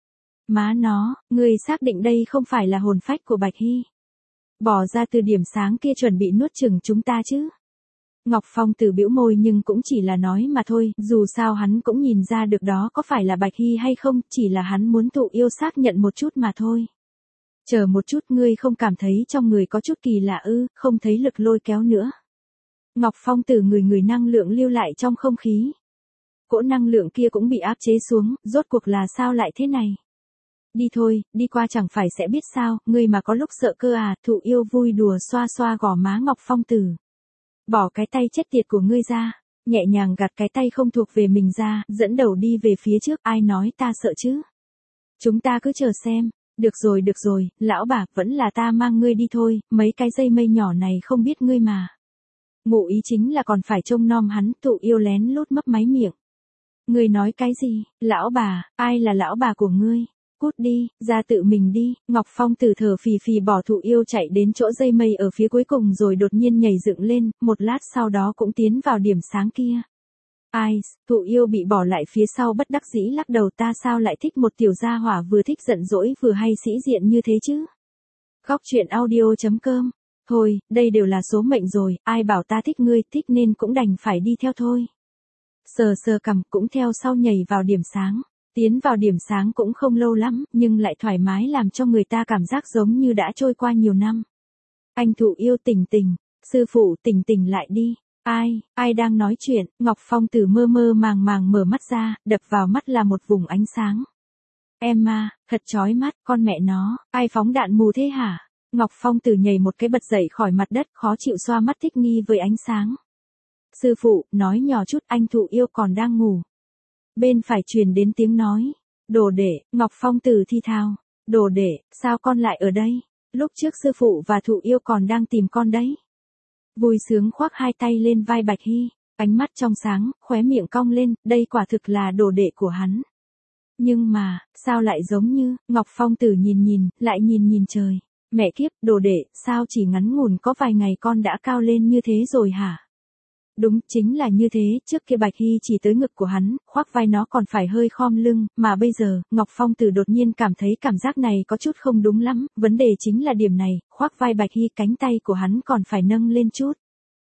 Má nó, ngươi xác định đây không phải là hồn phách của Bạch Hy. Bỏ ra từ điểm sáng kia chuẩn bị nuốt chửng chúng ta chứ. Ngọc Phong Tử bĩu môi nhưng cũng chỉ là nói mà thôi, dù sao hắn cũng nhìn ra được đó có phải là Bạch Hy hay không, chỉ là hắn muốn Thụ Yêu xác nhận một chút mà thôi. Chờ một chút, ngươi không cảm thấy trong người có chút kỳ lạ ư, không thấy lực lôi kéo nữa. Ngọc Phong Tử người năng lượng lưu lại trong không khí. Cỗ năng lượng kia cũng bị áp chế xuống, rốt cuộc là sao lại thế này? Đi thôi, đi qua chẳng phải sẽ biết sao, ngươi mà có lúc sợ cơ à, Thụ Yêu vui đùa xoa xoa gò má Ngọc Phong Tử. Bỏ cái tay chết tiệt của ngươi ra, nhẹ nhàng gạt cái tay không thuộc về mình ra, dẫn đầu đi về phía trước, ai nói ta sợ chứ? Chúng ta cứ chờ xem. Được rồi, lão bà, vẫn là ta mang ngươi đi thôi, mấy cái dây mây nhỏ này không biết ngươi mà. Ngụ ý chính là còn phải trông nom hắn, Thụ Yêu lén lút mấp máy miệng. Ngươi nói cái gì, lão bà, ai là lão bà của ngươi? cút đi, ra tự mình đi, Ngọc Phong Tử thở phì phì bỏ Thụ Yêu chạy đến chỗ dây mây ở phía cuối cùng rồi đột nhiên nhảy dựng lên, một lát sau đó cũng tiến vào điểm sáng kia. Ai, Thụ Yêu bị bỏ lại phía sau bất đắc dĩ lắc đầu, ta sao lại thích một tiểu gia hỏa vừa thích giận dỗi vừa hay sĩ diện như thế chứ? Góc truyện audio.com. Thôi, đây đều là số mệnh rồi, ai bảo ta thích ngươi, thích nên cũng đành phải đi theo thôi. Sờ sờ cằm cũng theo sau nhảy vào điểm sáng. Tiến vào điểm sáng cũng không lâu lắm, nhưng lại thoải mái làm cho người ta cảm giác giống như đã trôi qua nhiều năm. Anh Thụ Yêu tỉnh tỉnh, sư phụ tỉnh tỉnh lại đi. Ai đang nói chuyện, Ngọc Phong Tử mơ mơ màng màng mở mắt ra, đập vào mắt là một vùng ánh sáng. Emma, thật chói mắt, con mẹ nó, ai phóng đạn mù thế hả? Ngọc Phong Tử nhảy một cái bật dậy khỏi mặt đất, khó chịu xoa mắt thích nghi với ánh sáng. Sư phụ, nói nhỏ chút, anh Thụ Yêu còn đang ngủ. Bên phải truyền đến tiếng nói. Đồ đệ, Ngọc Phong Tử thi thào. Đồ đệ, sao con lại ở đây? Lúc trước sư phụ và Thụ Yêu còn đang tìm con đấy. Vui sướng khoác hai tay lên vai Bạch Hy, ánh mắt trong sáng, khóe miệng cong lên, đây quả thực là đồ đệ của hắn. Nhưng mà, sao lại giống như, Ngọc Phong Tử nhìn, lại nhìn trời. Mẹ kiếp, đồ đệ, sao chỉ ngắn ngủn có vài ngày con đã cao lên như thế rồi hả? Đúng, chính là như thế, trước kia Bạch Hy chỉ tới ngực của hắn, khoác vai nó còn phải hơi khom lưng, mà bây giờ, Ngọc Phong Tử đột nhiên cảm thấy cảm giác này có chút không đúng lắm, vấn đề chính là điểm này, khoác vai Bạch Hy cánh tay của hắn còn phải nâng lên chút.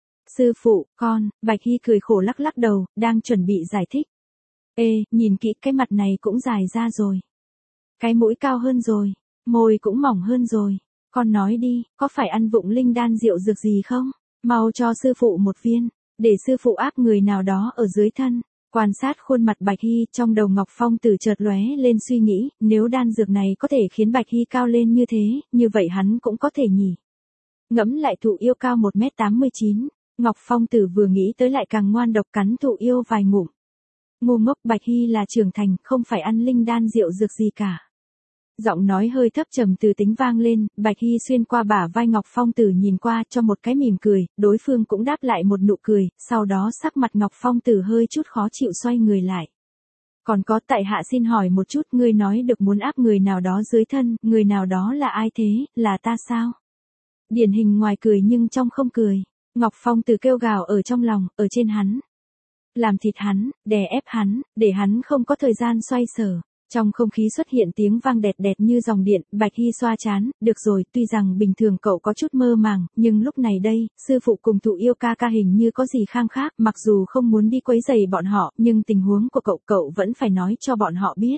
Sư phụ, con, Bạch Hy cười khổ lắc lắc đầu, đang chuẩn bị giải thích. Ê, nhìn kỹ cái mặt này cũng dài ra rồi. Cái mũi cao hơn rồi, môi cũng mỏng hơn rồi. Con nói đi, có phải ăn vụng linh đan rượu dược gì không? Mau cho sư phụ một viên, để sư phụ áp người nào đó ở dưới thân. Quan sát khuôn mặt Bạch Hy, trong đầu Ngọc Phong Tử chợt lóe lên suy nghĩ, nếu đan dược này có thể khiến Bạch Hy cao lên như thế, như vậy hắn cũng có thể nhỉ. Ngẫm lại Thụ Yêu cao 1m89, Ngọc Phong Tử vừa nghĩ tới lại càng ngoan độc cắn Thụ Yêu vài ngụm. Ngu ngốc, Bạch Hy là trưởng thành, không phải ăn linh đan rượu dược gì cả. Giọng nói hơi thấp trầm từ tính vang lên, Bạch Hy xuyên qua bả vai Ngọc Phong Tử nhìn qua cho một cái mỉm cười, đối phương cũng đáp lại một nụ cười, sau đó sắc mặt Ngọc Phong Tử hơi chút khó chịu xoay người lại. Còn có, tại hạ xin hỏi một chút, ngươi nói được muốn áp người nào đó dưới thân, người nào đó là ai thế, là ta sao? Điển hình ngoài cười nhưng trong không cười. Ngọc Phong Tử kêu gào ở trong lòng, ở trên hắn. Làm thịt hắn, đè ép hắn, để hắn không có thời gian xoay sở. Trong không khí xuất hiện tiếng vang đẹt đẹt như dòng điện, Bạch Hy xoa chán, được rồi, tuy rằng bình thường cậu có chút mơ màng, nhưng lúc này đây, sư phụ cùng Thụ Yêu ca ca hình như có gì khang khác, mặc dù không muốn đi quấy rầy bọn họ, nhưng tình huống của cậu vẫn phải nói cho bọn họ biết.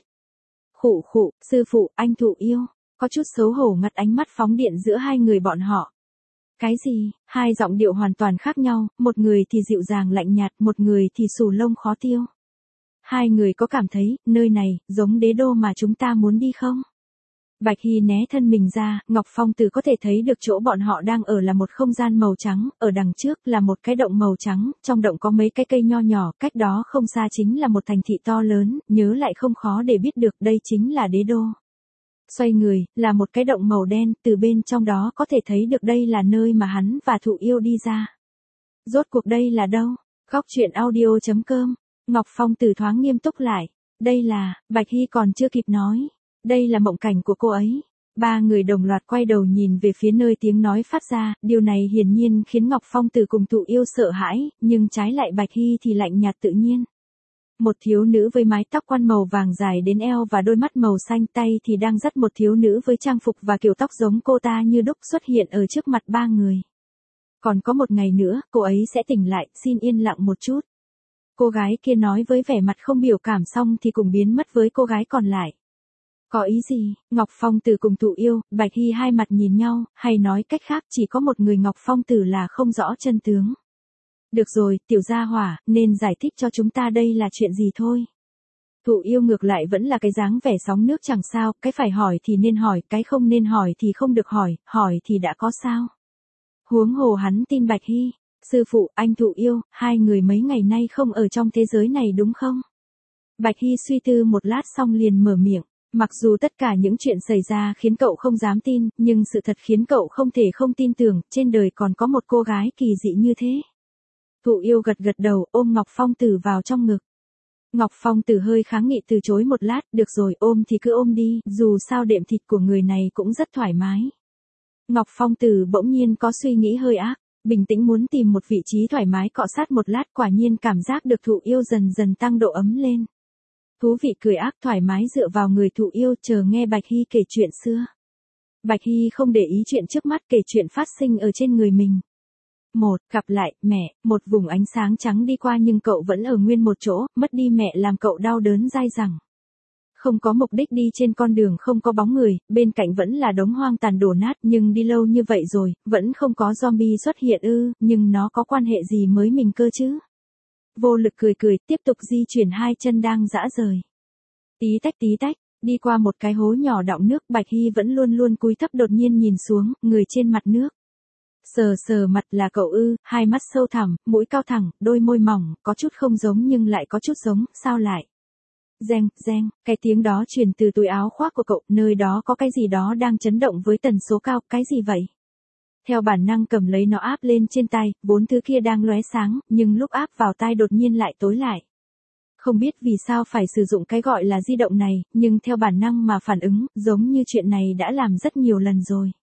Khụ khụ, sư phụ, anh Thụ Yêu, có chút xấu hổ ngắt ánh mắt phóng điện giữa hai người bọn họ. Cái gì? Hai giọng điệu hoàn toàn khác nhau, một người thì dịu dàng lạnh nhạt, một người thì xù lông khó tiêu. Hai người có cảm thấy, nơi này, giống đế đô mà chúng ta muốn đi không? Bạch Hy né thân mình ra, Ngọc Phong Tử có thể thấy được chỗ bọn họ đang ở là một không gian màu trắng, ở đằng trước là một cái động màu trắng, trong động có mấy cái cây nho nhỏ, cách đó không xa chính là một thành thị to lớn, nhớ lại không khó để biết được đây chính là đế đô. Xoay người, là một cái động màu đen, từ bên trong đó có thể thấy được đây là nơi mà hắn và Thụ Yêu đi ra. Rốt cuộc đây là đâu? Góc truyện audio.com. Ngọc Phong Tử thoáng nghiêm túc lại. Đây là, Bạch Hy còn chưa kịp nói. Đây là mộng cảnh của cô ấy. Ba người đồng loạt quay đầu nhìn về phía nơi tiếng nói phát ra, điều này hiển nhiên khiến Ngọc Phong Tử cùng Thụ Yêu sợ hãi, nhưng trái lại Bạch Hy thì lạnh nhạt tự nhiên. Một thiếu nữ với mái tóc quăn màu vàng dài đến eo và đôi mắt màu xanh, tay thì đang dắt một thiếu nữ với trang phục và kiểu tóc giống cô ta như đúc xuất hiện ở trước mặt ba người. Còn có một ngày nữa, cô ấy sẽ tỉnh lại, xin yên lặng một chút. Cô gái kia nói với vẻ mặt không biểu cảm xong thì cùng biến mất với cô gái còn lại. Có ý gì? Ngọc Phong Tử cùng Thụ Yêu, Bạch Hy hai mặt nhìn nhau, hay nói cách khác chỉ có một người Ngọc Phong Tử là không rõ chân tướng. Được rồi, tiểu gia hỏa, nên giải thích cho chúng ta đây là chuyện gì thôi. Thụ Yêu ngược lại vẫn là cái dáng vẻ sóng nước chẳng sao, cái phải hỏi thì nên hỏi, cái không nên hỏi thì không được hỏi thì đã có sao. Huống hồ hắn tin Bạch Hy. Sư phụ, anh Thụ Yêu, hai người mấy ngày nay không ở trong thế giới này đúng không? Bạch Hy suy tư một lát xong liền mở miệng. Mặc dù tất cả những chuyện xảy ra khiến cậu không dám tin, nhưng sự thật khiến cậu không thể không tin tưởng, trên đời còn có một cô gái kỳ dị như thế. Thụ Yêu gật gật đầu, ôm Ngọc Phong Tử vào trong ngực. Ngọc Phong Tử hơi kháng nghị từ chối một lát, được rồi ôm thì cứ ôm đi, dù sao đệm thịt của người này cũng rất thoải mái. Ngọc Phong Tử bỗng nhiên có suy nghĩ hơi ác, bình tĩnh muốn tìm một vị trí thoải mái cọ sát một lát, quả nhiên cảm giác được Thụ Yêu dần dần tăng độ ấm lên. Thú vị cười ác thoải mái dựa vào người Thụ Yêu chờ nghe Bạch Hy kể chuyện xưa. Bạch Hy không để ý chuyện trước mắt, kể chuyện phát sinh ở trên người mình. Gặp lại, mẹ, một vùng ánh sáng trắng đi qua nhưng cậu vẫn ở nguyên một chỗ, mất đi mẹ làm cậu đau đớn dai dẳng. Không có mục đích đi trên con đường không có bóng người, bên cạnh vẫn là đống hoang tàn đổ nát, nhưng đi lâu như vậy rồi, vẫn không có zombie xuất hiện ư, nhưng nó có quan hệ gì với mình cơ chứ? Vô Lực cười, tiếp tục di chuyển hai chân đang dã rời. Tí tách, đi qua một cái hố nhỏ đọng nước, Bạch Hy vẫn luôn luôn cúi thấp đột nhiên nhìn xuống, người trên mặt nước. Sờ mặt là cậu ư, hai mắt sâu thẳm, mũi cao thẳng, đôi môi mỏng, có chút không giống nhưng lại có chút giống, sao lại? Reng, cái tiếng đó truyền từ túi áo khoác của cậu, nơi đó có cái gì đó đang chấn động với tần số cao, cái gì vậy? Theo bản năng cầm lấy nó áp lên trên tay, bốn thứ kia đang lóe sáng, nhưng lúc áp vào tai đột nhiên lại tối lại. Không biết vì sao phải sử dụng cái gọi là di động này, nhưng theo bản năng mà phản ứng, giống như chuyện này đã làm rất nhiều lần rồi.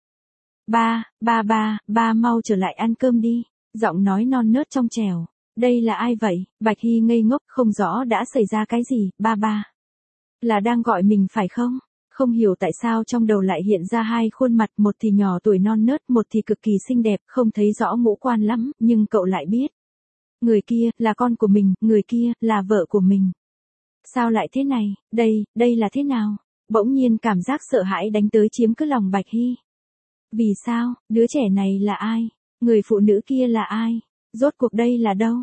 Ba mau trở lại ăn cơm đi, giọng nói non nớt trong trẻo. Đây là ai vậy? Bạch Hy ngây ngốc, không rõ đã xảy ra cái gì, ba. Là đang gọi mình phải không? Không hiểu tại sao trong đầu lại hiện ra hai khuôn mặt, một thì nhỏ tuổi non nớt, một thì cực kỳ xinh đẹp, không thấy rõ ngũ quan lắm, nhưng cậu lại biết. Người kia, là con của mình, người kia, là vợ của mình. Sao lại thế này, đây là thế nào? Bỗng nhiên cảm giác sợ hãi đánh tới chiếm cứ lòng Bạch Hy. Vì sao, đứa trẻ này là ai? Người phụ nữ kia là ai? Rốt cuộc đây là đâu?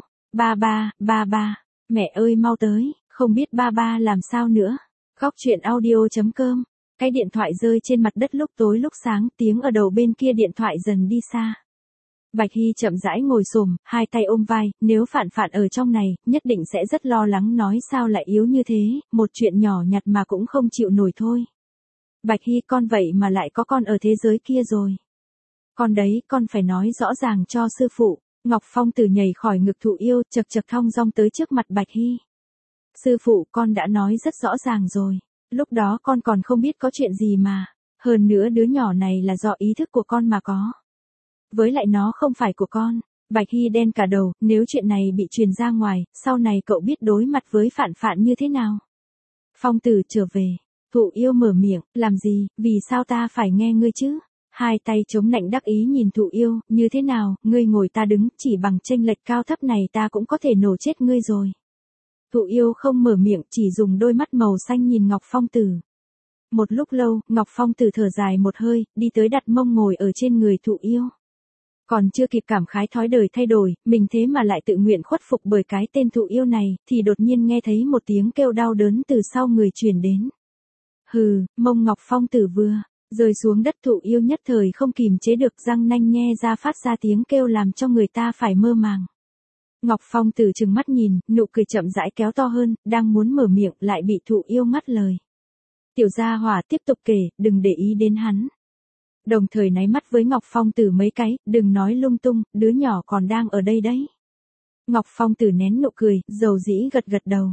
Ba, mẹ ơi mau tới, không biết ba làm sao nữa. Góc truyện audio.com. Cái điện thoại rơi trên mặt đất lúc tối lúc sáng, tiếng ở đầu bên kia điện thoại dần đi xa. Bạch Hy chậm rãi ngồi xổm, hai tay ôm vai, nếu Phạn ở trong này, nhất định sẽ rất lo lắng nói sao lại yếu như thế, một chuyện nhỏ nhặt mà cũng không chịu nổi thôi. Bạch Hy con vậy mà lại có con ở thế giới kia rồi. Con đấy, con phải nói rõ ràng cho sư phụ. Ngọc Phong Tử nhảy khỏi ngực Thụ Yêu, chật thong dong tới trước mặt Bạch Hy. Sư phụ, con đã nói rất rõ ràng rồi. Lúc đó con còn không biết có chuyện gì mà. Hơn nữa đứa nhỏ này là do ý thức của con mà có. Với lại nó không phải của con. Bạch Hy đen cả đầu, nếu chuyện này bị truyền ra ngoài, sau này cậu biết đối mặt với Phạn như thế nào? Phong Tử trở về. Thụ Yêu mở miệng, làm gì, vì sao ta phải nghe ngươi chứ? Hai tay chống nạnh đắc ý nhìn Thụ Yêu, như thế nào, ngươi ngồi ta đứng, chỉ bằng chênh lệch cao thấp này ta cũng có thể nổ chết ngươi rồi. Thụ Yêu không mở miệng, chỉ dùng đôi mắt màu xanh nhìn Ngọc Phong Tử. Một lúc lâu, Ngọc Phong Tử thở dài một hơi, đi tới đặt mông ngồi ở trên người Thụ Yêu. Còn chưa kịp cảm khái thói đời thay đổi, mình thế mà lại tự nguyện khuất phục bởi cái tên Thụ Yêu này, thì đột nhiên nghe thấy một tiếng kêu đau đớn từ sau người truyền đến. Mông Ngọc Phong Tử vừa rơi xuống đất, Thụ Yêu nhất thời không kìm chế được, răng nanh nhe ra phát ra tiếng kêu làm cho người ta phải mơ màng. Ngọc Phong Tử trừng mắt nhìn, nụ cười chậm rãi kéo to hơn, đang muốn mở miệng lại bị Thụ Yêu ngắt lời. Tiểu gia hỏa tiếp tục kể, đừng để ý đến hắn. Đồng thời náy mắt với Ngọc Phong Tử mấy cái, đừng nói lung tung, đứa nhỏ còn đang ở đây đấy. Ngọc Phong Tử nén nụ cười, dầu dĩ gật đầu.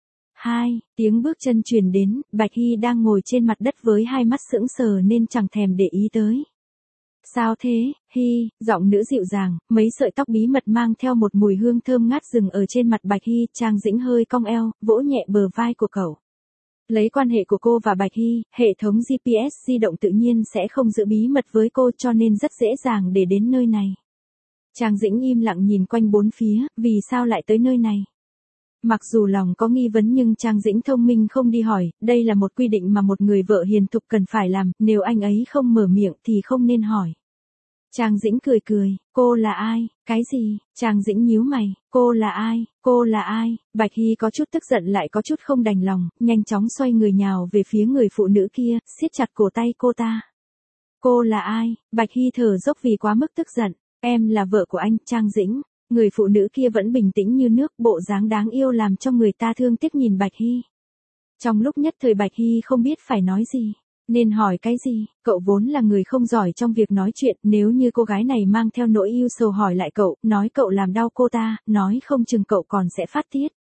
Tiếng bước chân truyền đến, Bạch Hy đang ngồi trên mặt đất với hai mắt sững sờ nên chẳng thèm để ý tới. Sao thế, Hy, giọng nữ dịu dàng, mấy sợi tóc bí mật mang theo một mùi hương thơm ngát rừng ở trên mặt Bạch Hy, Trang Dĩnh hơi cong eo, vỗ nhẹ bờ vai của cậu. Lấy quan hệ của cô và Bạch Hy, hệ thống GPS di động tự nhiên sẽ không giữ bí mật với cô cho nên rất dễ dàng để đến nơi này. Trang Dĩnh im lặng nhìn quanh bốn phía, vì sao lại tới nơi này? Mặc dù lòng có nghi vấn nhưng Trang Dĩnh thông minh không đi hỏi, đây là một quy định mà một người vợ hiền thục cần phải làm, nếu anh ấy không mở miệng thì không nên hỏi. Trang Dĩnh cười, cô là ai, cái gì, Trang Dĩnh nhíu mày, cô là ai, Bạch Hy có chút tức giận lại có chút không đành lòng, nhanh chóng xoay người nhào về phía người phụ nữ kia, siết chặt cổ tay cô ta. Cô là ai, Bạch Hy thở dốc vì quá mức tức giận, em là vợ của anh, Trang Dĩnh. Người phụ nữ kia vẫn bình tĩnh như nước, bộ dáng đáng yêu làm cho người ta thương tiếc nhìn Bạch Hy. Trong lúc nhất thời Bạch Hy không biết phải nói gì, nên hỏi cái gì, cậu vốn là người không giỏi trong việc nói chuyện, nếu như cô gái này mang theo nỗi yêu sầu hỏi lại cậu, nói cậu làm đau cô ta, nói không chừng cậu còn sẽ phát tiết.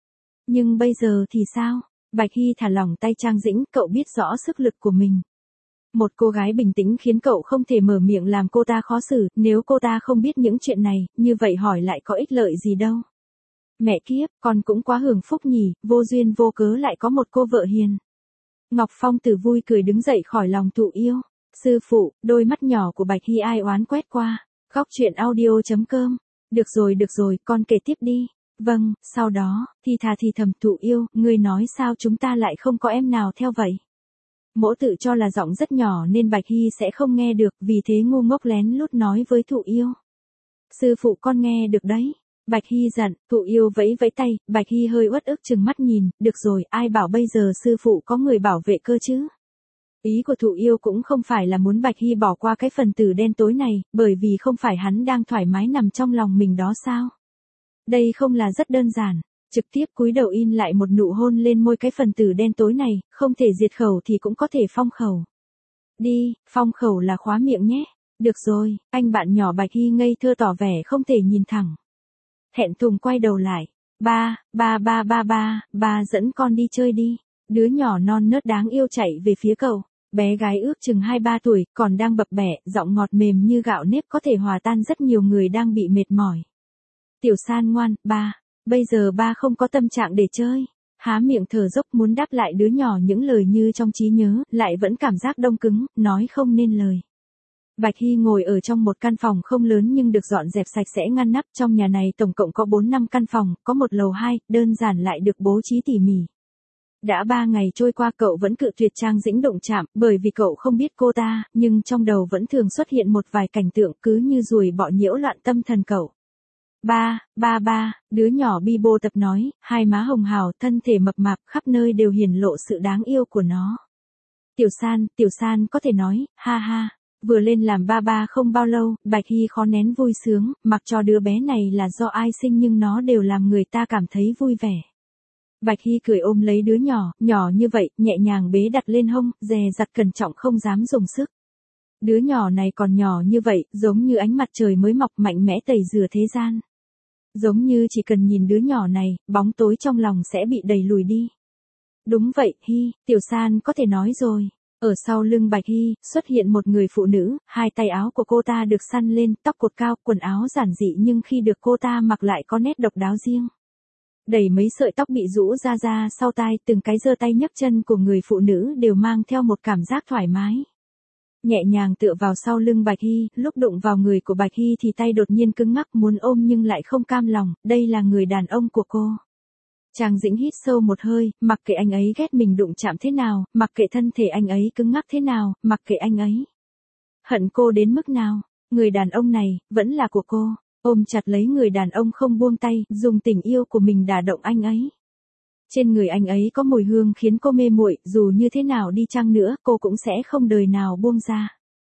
Nhưng bây giờ thì sao? Bạch Hy thả lỏng tay Trang Dĩnh, cậu biết rõ sức lực của mình. Một cô gái bình tĩnh khiến cậu không thể mở miệng làm cô ta khó xử, nếu cô ta không biết những chuyện này, như vậy hỏi lại có ích lợi gì đâu. Mẹ kiếp, con cũng quá hưởng phúc nhỉ, vô duyên vô cớ lại có một cô vợ hiền. Ngọc Phong Tử vui cười đứng dậy khỏi lòng Thụ Yêu. Sư phụ, đôi mắt nhỏ của Bạch Hy ai oán quét qua. Góc chuyện audio.com. Được rồi, con kể tiếp đi. Vâng, sau đó, thì thầm Thụ Yêu, ngươi nói sao chúng ta lại không có em nào theo vậy? Mỗ tự cho là giọng rất nhỏ nên Bạch Hy sẽ không nghe được, vì thế ngu ngốc lén lút nói với Thụ Yêu. Sư phụ con nghe được đấy. Bạch Hy giận, Thụ Yêu vẫy vẫy tay, Bạch Hy hơi uất ức trừng mắt nhìn, được rồi, ai bảo bây giờ sư phụ có người bảo vệ cơ chứ? Ý của Thụ Yêu cũng không phải là muốn Bạch Hy bỏ qua cái phần tử đen tối này, bởi vì không phải hắn đang thoải mái nằm trong lòng mình đó sao? Đây không là rất đơn giản, trực tiếp cúi đầu in lại một nụ hôn lên môi cái phần tử đen tối này, không thể diệt khẩu thì cũng có thể phong khẩu. Đi, phong khẩu là khóa miệng nhé. Được rồi, anh bạn nhỏ Bạch Hy ngây thơ tỏ vẻ không thể nhìn thẳng. Thẹn thùng quay đầu lại. Ba dẫn con đi chơi đi. Đứa nhỏ non nớt đáng yêu chạy về phía cậu. Bé gái ước chừng 2-3 tuổi, còn đang bập bẹ, giọng ngọt mềm như gạo nếp có thể hòa tan rất nhiều người đang bị mệt mỏi. Tiểu San ngoan, bây giờ ba không có tâm trạng để chơi. Há miệng thở dốc muốn đáp lại đứa nhỏ những lời như trong trí nhớ, lại vẫn cảm giác đông cứng, nói không nên lời. Bạch Hy ngồi ở trong một căn phòng không lớn nhưng được dọn dẹp sạch sẽ ngăn nắp, trong nhà này tổng cộng có 4-5 căn phòng, có một lầu 2, đơn giản lại được bố trí tỉ mỉ. Đã 3 ngày trôi qua cậu vẫn cự tuyệt Trang Dĩnh động chạm, bởi vì cậu không biết cô ta, nhưng trong đầu vẫn thường xuất hiện một vài cảnh tượng cứ như ruồi bọ nhiễu loạn tâm thần cậu. Đứa nhỏ bi bô tập nói, hai má hồng hào, thân thể mập mạp, khắp nơi đều hiển lộ sự đáng yêu của nó. Tiểu San có thể nói, ha ha. Vừa lên làm ba không bao lâu, Bạch Hy khó nén vui sướng, mặc cho đứa bé này là do ai sinh nhưng nó đều làm người ta cảm thấy vui vẻ. Bạch Hy cười ôm lấy đứa nhỏ như vậy, nhẹ nhàng bế đặt lên hông, dè dặt cẩn trọng không dám dùng sức. Đứa nhỏ này còn nhỏ như vậy, giống như ánh mặt trời mới mọc mạnh mẽ tẩy rửa thế gian. Giống như chỉ cần nhìn đứa nhỏ này, bóng tối trong lòng sẽ bị đẩy lùi đi. Đúng vậy, Hy, Tiểu San có thể nói rồi. Ở sau lưng Bạch Hy, xuất hiện một người phụ nữ, hai tay áo của cô ta được săn lên, tóc cột cao, quần áo giản dị nhưng khi được cô ta mặc lại có nét độc đáo riêng. Đầy mấy sợi tóc bị rũ ra sau tai, từng cái giơ tay nhấc chân của người phụ nữ đều mang theo một cảm giác thoải mái. Nhẹ nhàng tựa vào sau lưng Bạch Hy, lúc đụng vào người của Bạch Hy thì tay đột nhiên cứng ngắc muốn ôm nhưng lại không cam lòng, đây là người đàn ông của cô. Trang Dĩnh hít sâu một hơi, mặc kệ anh ấy ghét mình đụng chạm thế nào, mặc kệ thân thể anh ấy cứng ngắc thế nào, mặc kệ anh ấy hận cô đến mức nào, người đàn ông này, vẫn là của cô. Ôm chặt lấy người đàn ông không buông tay, dùng tình yêu của mình đả động anh ấy. Trên người anh ấy có mùi hương khiến cô mê muội, dù như thế nào đi chăng nữa, cô cũng sẽ không đời nào buông ra.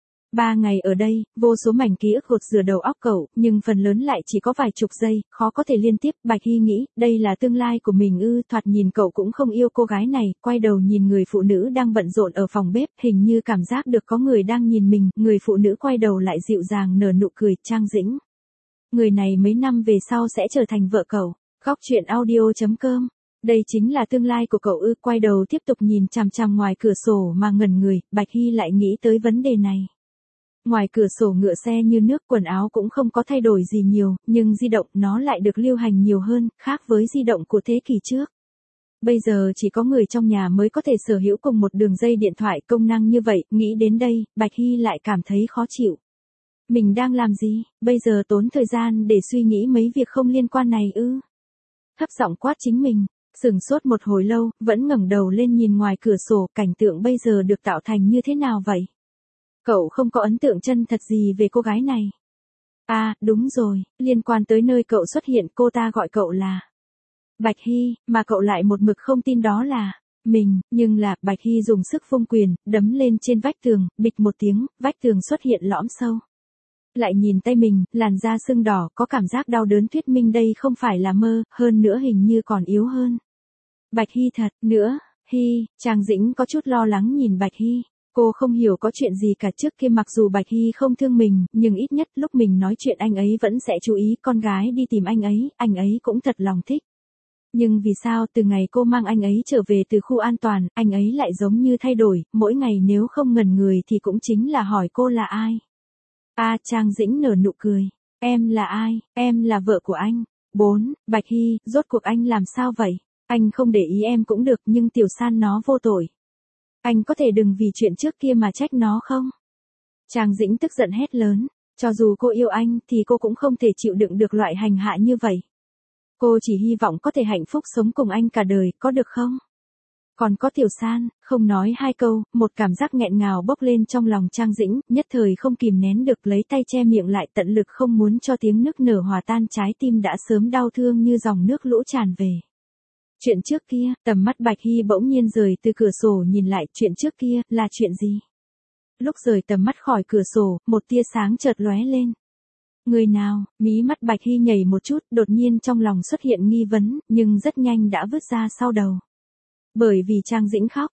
3 ngày ở đây, vô số mảnh ký ức gột rửa đầu óc cậu, nhưng phần lớn lại chỉ có vài chục giây, khó có thể liên tiếp. Bạch Hy nghĩ, đây là tương lai của mình ư? Thoạt nhìn cậu cũng không yêu cô gái này, quay đầu nhìn người phụ nữ đang bận rộn ở phòng bếp, hình như cảm giác được có người đang nhìn mình, người phụ nữ quay đầu lại dịu dàng nở nụ cười, Trang Dĩnh. Người này mấy năm về sau sẽ trở thành vợ cậu. Góc chuyện audio.com. Đây chính là tương lai của cậu ư? Quay đầu tiếp tục nhìn chằm chằm ngoài cửa sổ mà ngẩn người, Bạch Hy lại nghĩ tới vấn đề này. Ngoài cửa sổ ngựa xe như nước, quần áo cũng không có thay đổi gì nhiều, nhưng di động nó lại được lưu hành nhiều hơn, khác với di động của thế kỷ trước. Bây giờ chỉ có người trong nhà mới có thể sở hữu cùng một đường dây điện thoại công năng như vậy, nghĩ đến đây, Bạch Hy lại cảm thấy khó chịu. Mình đang làm gì, bây giờ tốn thời gian để suy nghĩ mấy việc không liên quan này ư? Thấp giọng quát chính mình, sửng sốt một hồi lâu, vẫn ngẩng đầu lên nhìn ngoài cửa sổ, cảnh tượng bây giờ được tạo thành như thế nào vậy? Cậu không có ấn tượng chân thật gì về cô gái này. À, đúng rồi, liên quan tới nơi cậu xuất hiện, cô ta gọi cậu là Bạch Hy, mà cậu lại một mực không tin đó là mình, nhưng là, Bạch Hy dùng sức vung quyền, đấm lên trên vách tường, bịch một tiếng, vách tường xuất hiện lõm sâu. Lại nhìn tay mình, làn da sưng đỏ, có cảm giác đau đớn, thuyết minh đây không phải là mơ, hơn nữa hình như còn yếu hơn. Bạch Hy thật, nữa, Hy, Trang Dĩnh có chút lo lắng nhìn Bạch Hy. Cô không hiểu có chuyện gì cả. Trước kia mặc dù Bạch Hy không thương mình, nhưng ít nhất lúc mình nói chuyện anh ấy vẫn sẽ chú ý, con gái đi tìm anh ấy cũng thật lòng thích. Nhưng vì sao từ ngày cô mang anh ấy trở về từ khu an toàn, anh ấy lại giống như thay đổi, mỗi ngày nếu không ngẩn người thì cũng chính là hỏi cô là ai. Trang Dĩnh nở nụ cười. Em là ai? Em là vợ của anh. 4. Bạch Hy, rốt cuộc anh làm sao vậy? Anh không để ý em cũng được nhưng Tiểu San nó vô tội. Anh có thể đừng vì chuyện trước kia mà trách nó không? Trang Dĩnh tức giận hét lớn. Cho dù cô yêu anh thì cô cũng không thể chịu đựng được loại hành hạ như vậy. Cô chỉ hy vọng có thể hạnh phúc sống cùng anh cả đời, có được không? Còn có Tiểu San, không nói hai câu, một cảm giác nghẹn ngào bốc lên trong lòng Trang Dĩnh, nhất thời không kìm nén được lấy tay che miệng lại tận lực không muốn cho tiếng nức nở hòa tan trái tim đã sớm đau thương như dòng nước lũ tràn về. Chuyện trước kia, tầm mắt Bạch Hy bỗng nhiên rời từ cửa sổ nhìn lại, chuyện trước kia, là chuyện gì? Lúc rời tầm mắt khỏi cửa sổ, một tia sáng chợt lóe lên. Người nào? Mí mắt Bạch Hy nhảy một chút, đột nhiên trong lòng xuất hiện nghi vấn, nhưng rất nhanh đã vứt ra sau đầu. Bởi vì Trang Dĩnh khóc,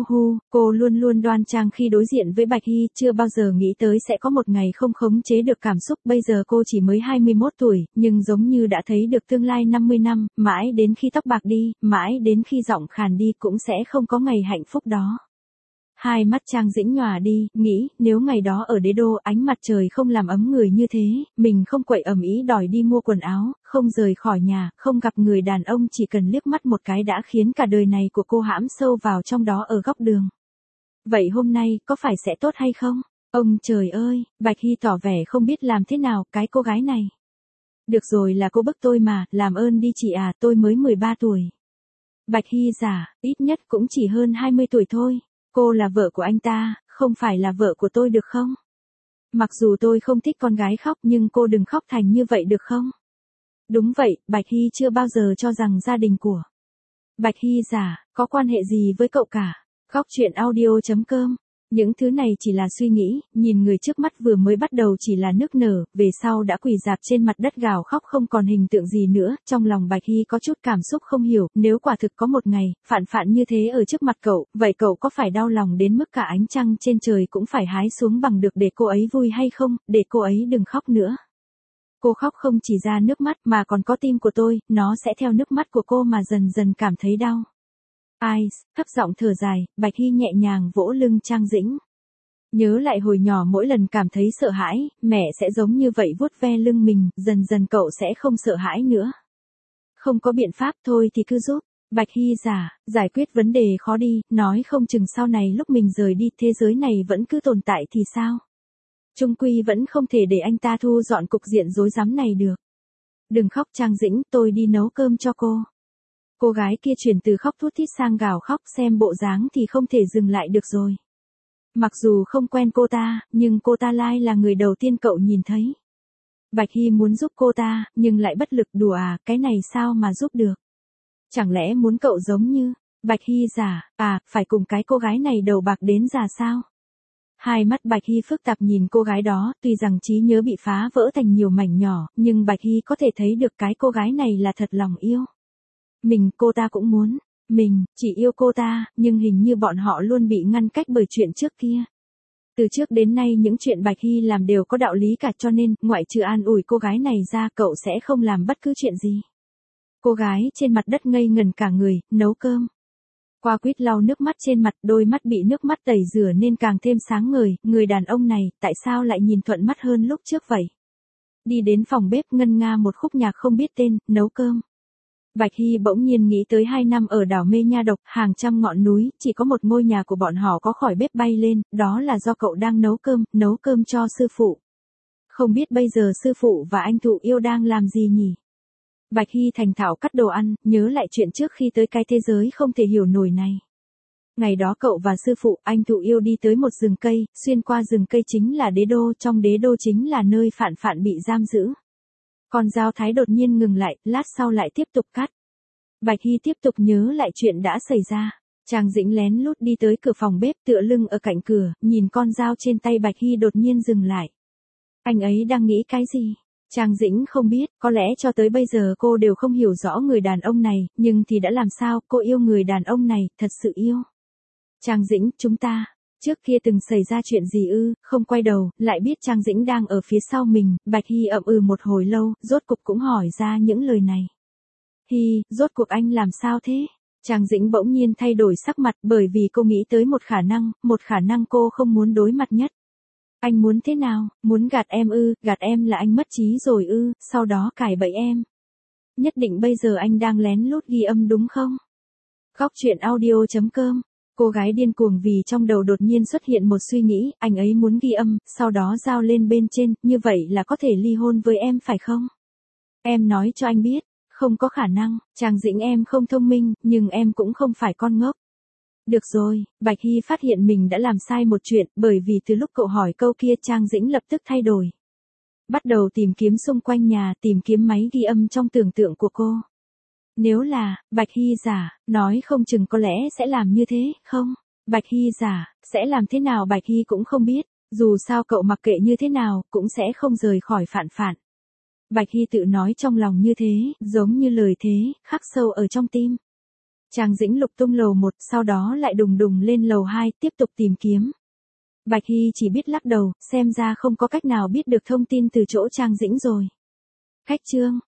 cô luôn luôn đoan trang khi đối diện với Bạch Hy, chưa bao giờ nghĩ tới sẽ có một ngày không khống chế được cảm xúc, bây giờ cô chỉ mới 21 tuổi, nhưng giống như đã thấy được tương lai 50 năm, mãi đến khi tóc bạc đi, mãi đến khi giọng khàn đi cũng sẽ không có ngày hạnh phúc đó. Hai mắt Trang Dĩnh nhòa đi, nghĩ, nếu ngày đó ở đế đô ánh mặt trời không làm ấm người như thế, mình không quậy ầm ĩ đòi đi mua quần áo, không rời khỏi nhà, không gặp người đàn ông chỉ cần liếc mắt một cái đã khiến cả đời này của cô hãm sâu vào trong đó ở góc đường. Vậy hôm nay, có phải sẽ tốt hay không? Ông trời ơi, Bạch Hy tỏ vẻ không biết làm thế nào, cái cô gái này. Được rồi là cô bức tôi mà, làm ơn đi chị à, tôi mới 13 tuổi. Bạch Hy giả, ít nhất cũng chỉ hơn 20 tuổi thôi. Cô là vợ của anh ta, không phải là vợ của tôi được không? Mặc dù tôi không thích con gái khóc nhưng cô đừng khóc thành như vậy được không? Đúng vậy, Bạch Hy chưa bao giờ cho rằng gia đình của Bạch Hy giả, có quan hệ gì với cậu cả. Góc chuyện audio.com. Những thứ này chỉ là suy nghĩ, nhìn người trước mắt vừa mới bắt đầu chỉ là nức nở, về sau đã quỳ rạp trên mặt đất gào khóc không còn hình tượng gì nữa, trong lòng Bạch Hy có chút cảm xúc không hiểu, nếu quả thực có một ngày, phản như thế ở trước mặt cậu, vậy cậu có phải đau lòng đến mức cả ánh trăng trên trời cũng phải hái xuống bằng được để cô ấy vui hay không, để cô ấy đừng khóc nữa. Cô khóc không chỉ ra nước mắt mà còn có tim của tôi, nó sẽ theo nước mắt của cô mà dần dần cảm thấy đau. Thấp giọng thở dài, Bạch Hy nhẹ nhàng vỗ lưng Trang Dĩnh. Nhớ lại hồi nhỏ mỗi lần cảm thấy sợ hãi, mẹ sẽ giống như vậy vuốt ve lưng mình, dần dần cậu sẽ không sợ hãi nữa. Không có biện pháp thôi thì cứ giúp. Bạch Hy giả, giải quyết vấn đề khó đi, nói không chừng sau này lúc mình rời đi thế giới này vẫn cứ tồn tại thì sao? Chung quy vẫn không thể để anh ta thu dọn cục diện rối rắm này được. Đừng khóc Trang Dĩnh, tôi đi nấu cơm cho cô. Cô gái kia chuyển từ khóc thút thít sang gào khóc, xem bộ dáng thì không thể dừng lại được rồi. Mặc dù không quen cô ta, nhưng cô ta lai là người đầu tiên cậu nhìn thấy. Bạch Hy muốn giúp cô ta, nhưng lại bất lực. Đùa à, cái này sao mà giúp được? Chẳng lẽ muốn cậu giống như Bạch Hy giả, phải cùng cái cô gái này đầu bạc đến già sao? Hai mắt Bạch Hy phức tạp nhìn cô gái đó, tuy rằng trí nhớ bị phá vỡ thành nhiều mảnh nhỏ, nhưng Bạch Hy có thể thấy được cái cô gái này là thật lòng yêu. Cô ta cũng muốn. Mình, chỉ yêu cô ta, nhưng hình như bọn họ luôn bị ngăn cách bởi chuyện trước kia. Từ trước đến nay những chuyện Bạch Hy làm đều có đạo lý cả cho nên, ngoại trừ an ủi cô gái này ra cậu sẽ không làm bất cứ chuyện gì. Cô gái trên mặt đất ngây ngần cả người, nấu cơm. Qua quýt lau nước mắt trên mặt, đôi mắt bị nước mắt tẩy rửa nên càng thêm sáng ngời, người đàn ông này, tại sao lại nhìn thuận mắt hơn lúc trước vậy? Đi đến phòng bếp ngân nga một khúc nhạc không biết tên, nấu cơm. Bạch Hy bỗng nhiên nghĩ tới 2 năm ở đảo Mê Nha Độc, hàng trăm ngọn núi, chỉ có một ngôi nhà của bọn họ có khỏi bếp bay lên, đó là do cậu đang nấu cơm cho sư phụ. Không biết bây giờ sư phụ và anh Thụ Yêu đang làm gì nhỉ? Bạch Hy thành thạo cắt đồ ăn, nhớ lại chuyện trước khi tới cái thế giới không thể hiểu nổi này. Ngày đó cậu và sư phụ, anh Thụ Yêu đi tới một rừng cây, xuyên qua rừng cây chính là đế đô, trong đế đô chính là nơi Phạn bị giam giữ. Con dao thái đột nhiên ngừng lại, lát sau lại tiếp tục cắt. Bạch Hy tiếp tục nhớ lại chuyện đã xảy ra. Trang Dĩnh lén lút đi tới cửa phòng bếp tựa lưng ở cạnh cửa, nhìn con dao trên tay Bạch Hy đột nhiên dừng lại. Anh ấy đang nghĩ cái gì? Trang Dĩnh không biết, có lẽ cho tới bây giờ cô đều không hiểu rõ người đàn ông này, nhưng thì đã làm sao, cô yêu người đàn ông này, thật sự yêu. Trang Dĩnh, chúng ta, trước kia từng xảy ra chuyện gì ư? Không quay đầu, lại biết Trang Dĩnh đang ở phía sau mình, Bạch Hy ậm ừ một hồi lâu, rốt cục cũng hỏi ra những lời này. Hi, rốt cuộc anh làm sao thế? Trang Dĩnh bỗng nhiên thay đổi sắc mặt bởi vì cô nghĩ tới một khả năng cô không muốn đối mặt nhất. Anh muốn thế nào, muốn gạt em ư, gạt em là anh mất trí rồi ư, sau đó cài bẫy em. Nhất định bây giờ anh đang lén lút ghi âm đúng không? Góc truyện audio.com. Cô gái điên cuồng vì trong đầu đột nhiên xuất hiện một suy nghĩ, anh ấy muốn ghi âm, sau đó giao lên bên trên, như vậy là có thể ly hôn với em phải không? Em nói cho anh biết, không có khả năng, Trang Dĩnh em không thông minh, nhưng em cũng không phải con ngốc. Được rồi, Bạch Hy phát hiện mình đã làm sai một chuyện, bởi vì từ lúc cậu hỏi câu kia Trang Dĩnh lập tức thay đổi. Bắt đầu tìm kiếm xung quanh nhà, tìm kiếm máy ghi âm trong tưởng tượng của cô. Nếu là, Bạch Hy giả, nói không chừng có lẽ sẽ làm như thế, không? Bạch Hy giả, sẽ làm thế nào Bạch Hy cũng không biết, dù sao cậu mặc kệ như thế nào, cũng sẽ không rời khỏi Phạn Phạn. Bạch Hy tự nói trong lòng như thế, giống như lời thế, khắc sâu ở trong tim. Trang Dĩnh lục tung lầu 1, sau đó lại đùng đùng lên lầu 2, tiếp tục tìm kiếm. Bạch Hy chỉ biết lắc đầu, xem ra không có cách nào biết được thông tin từ chỗ Trang Dĩnh rồi. Khách trương,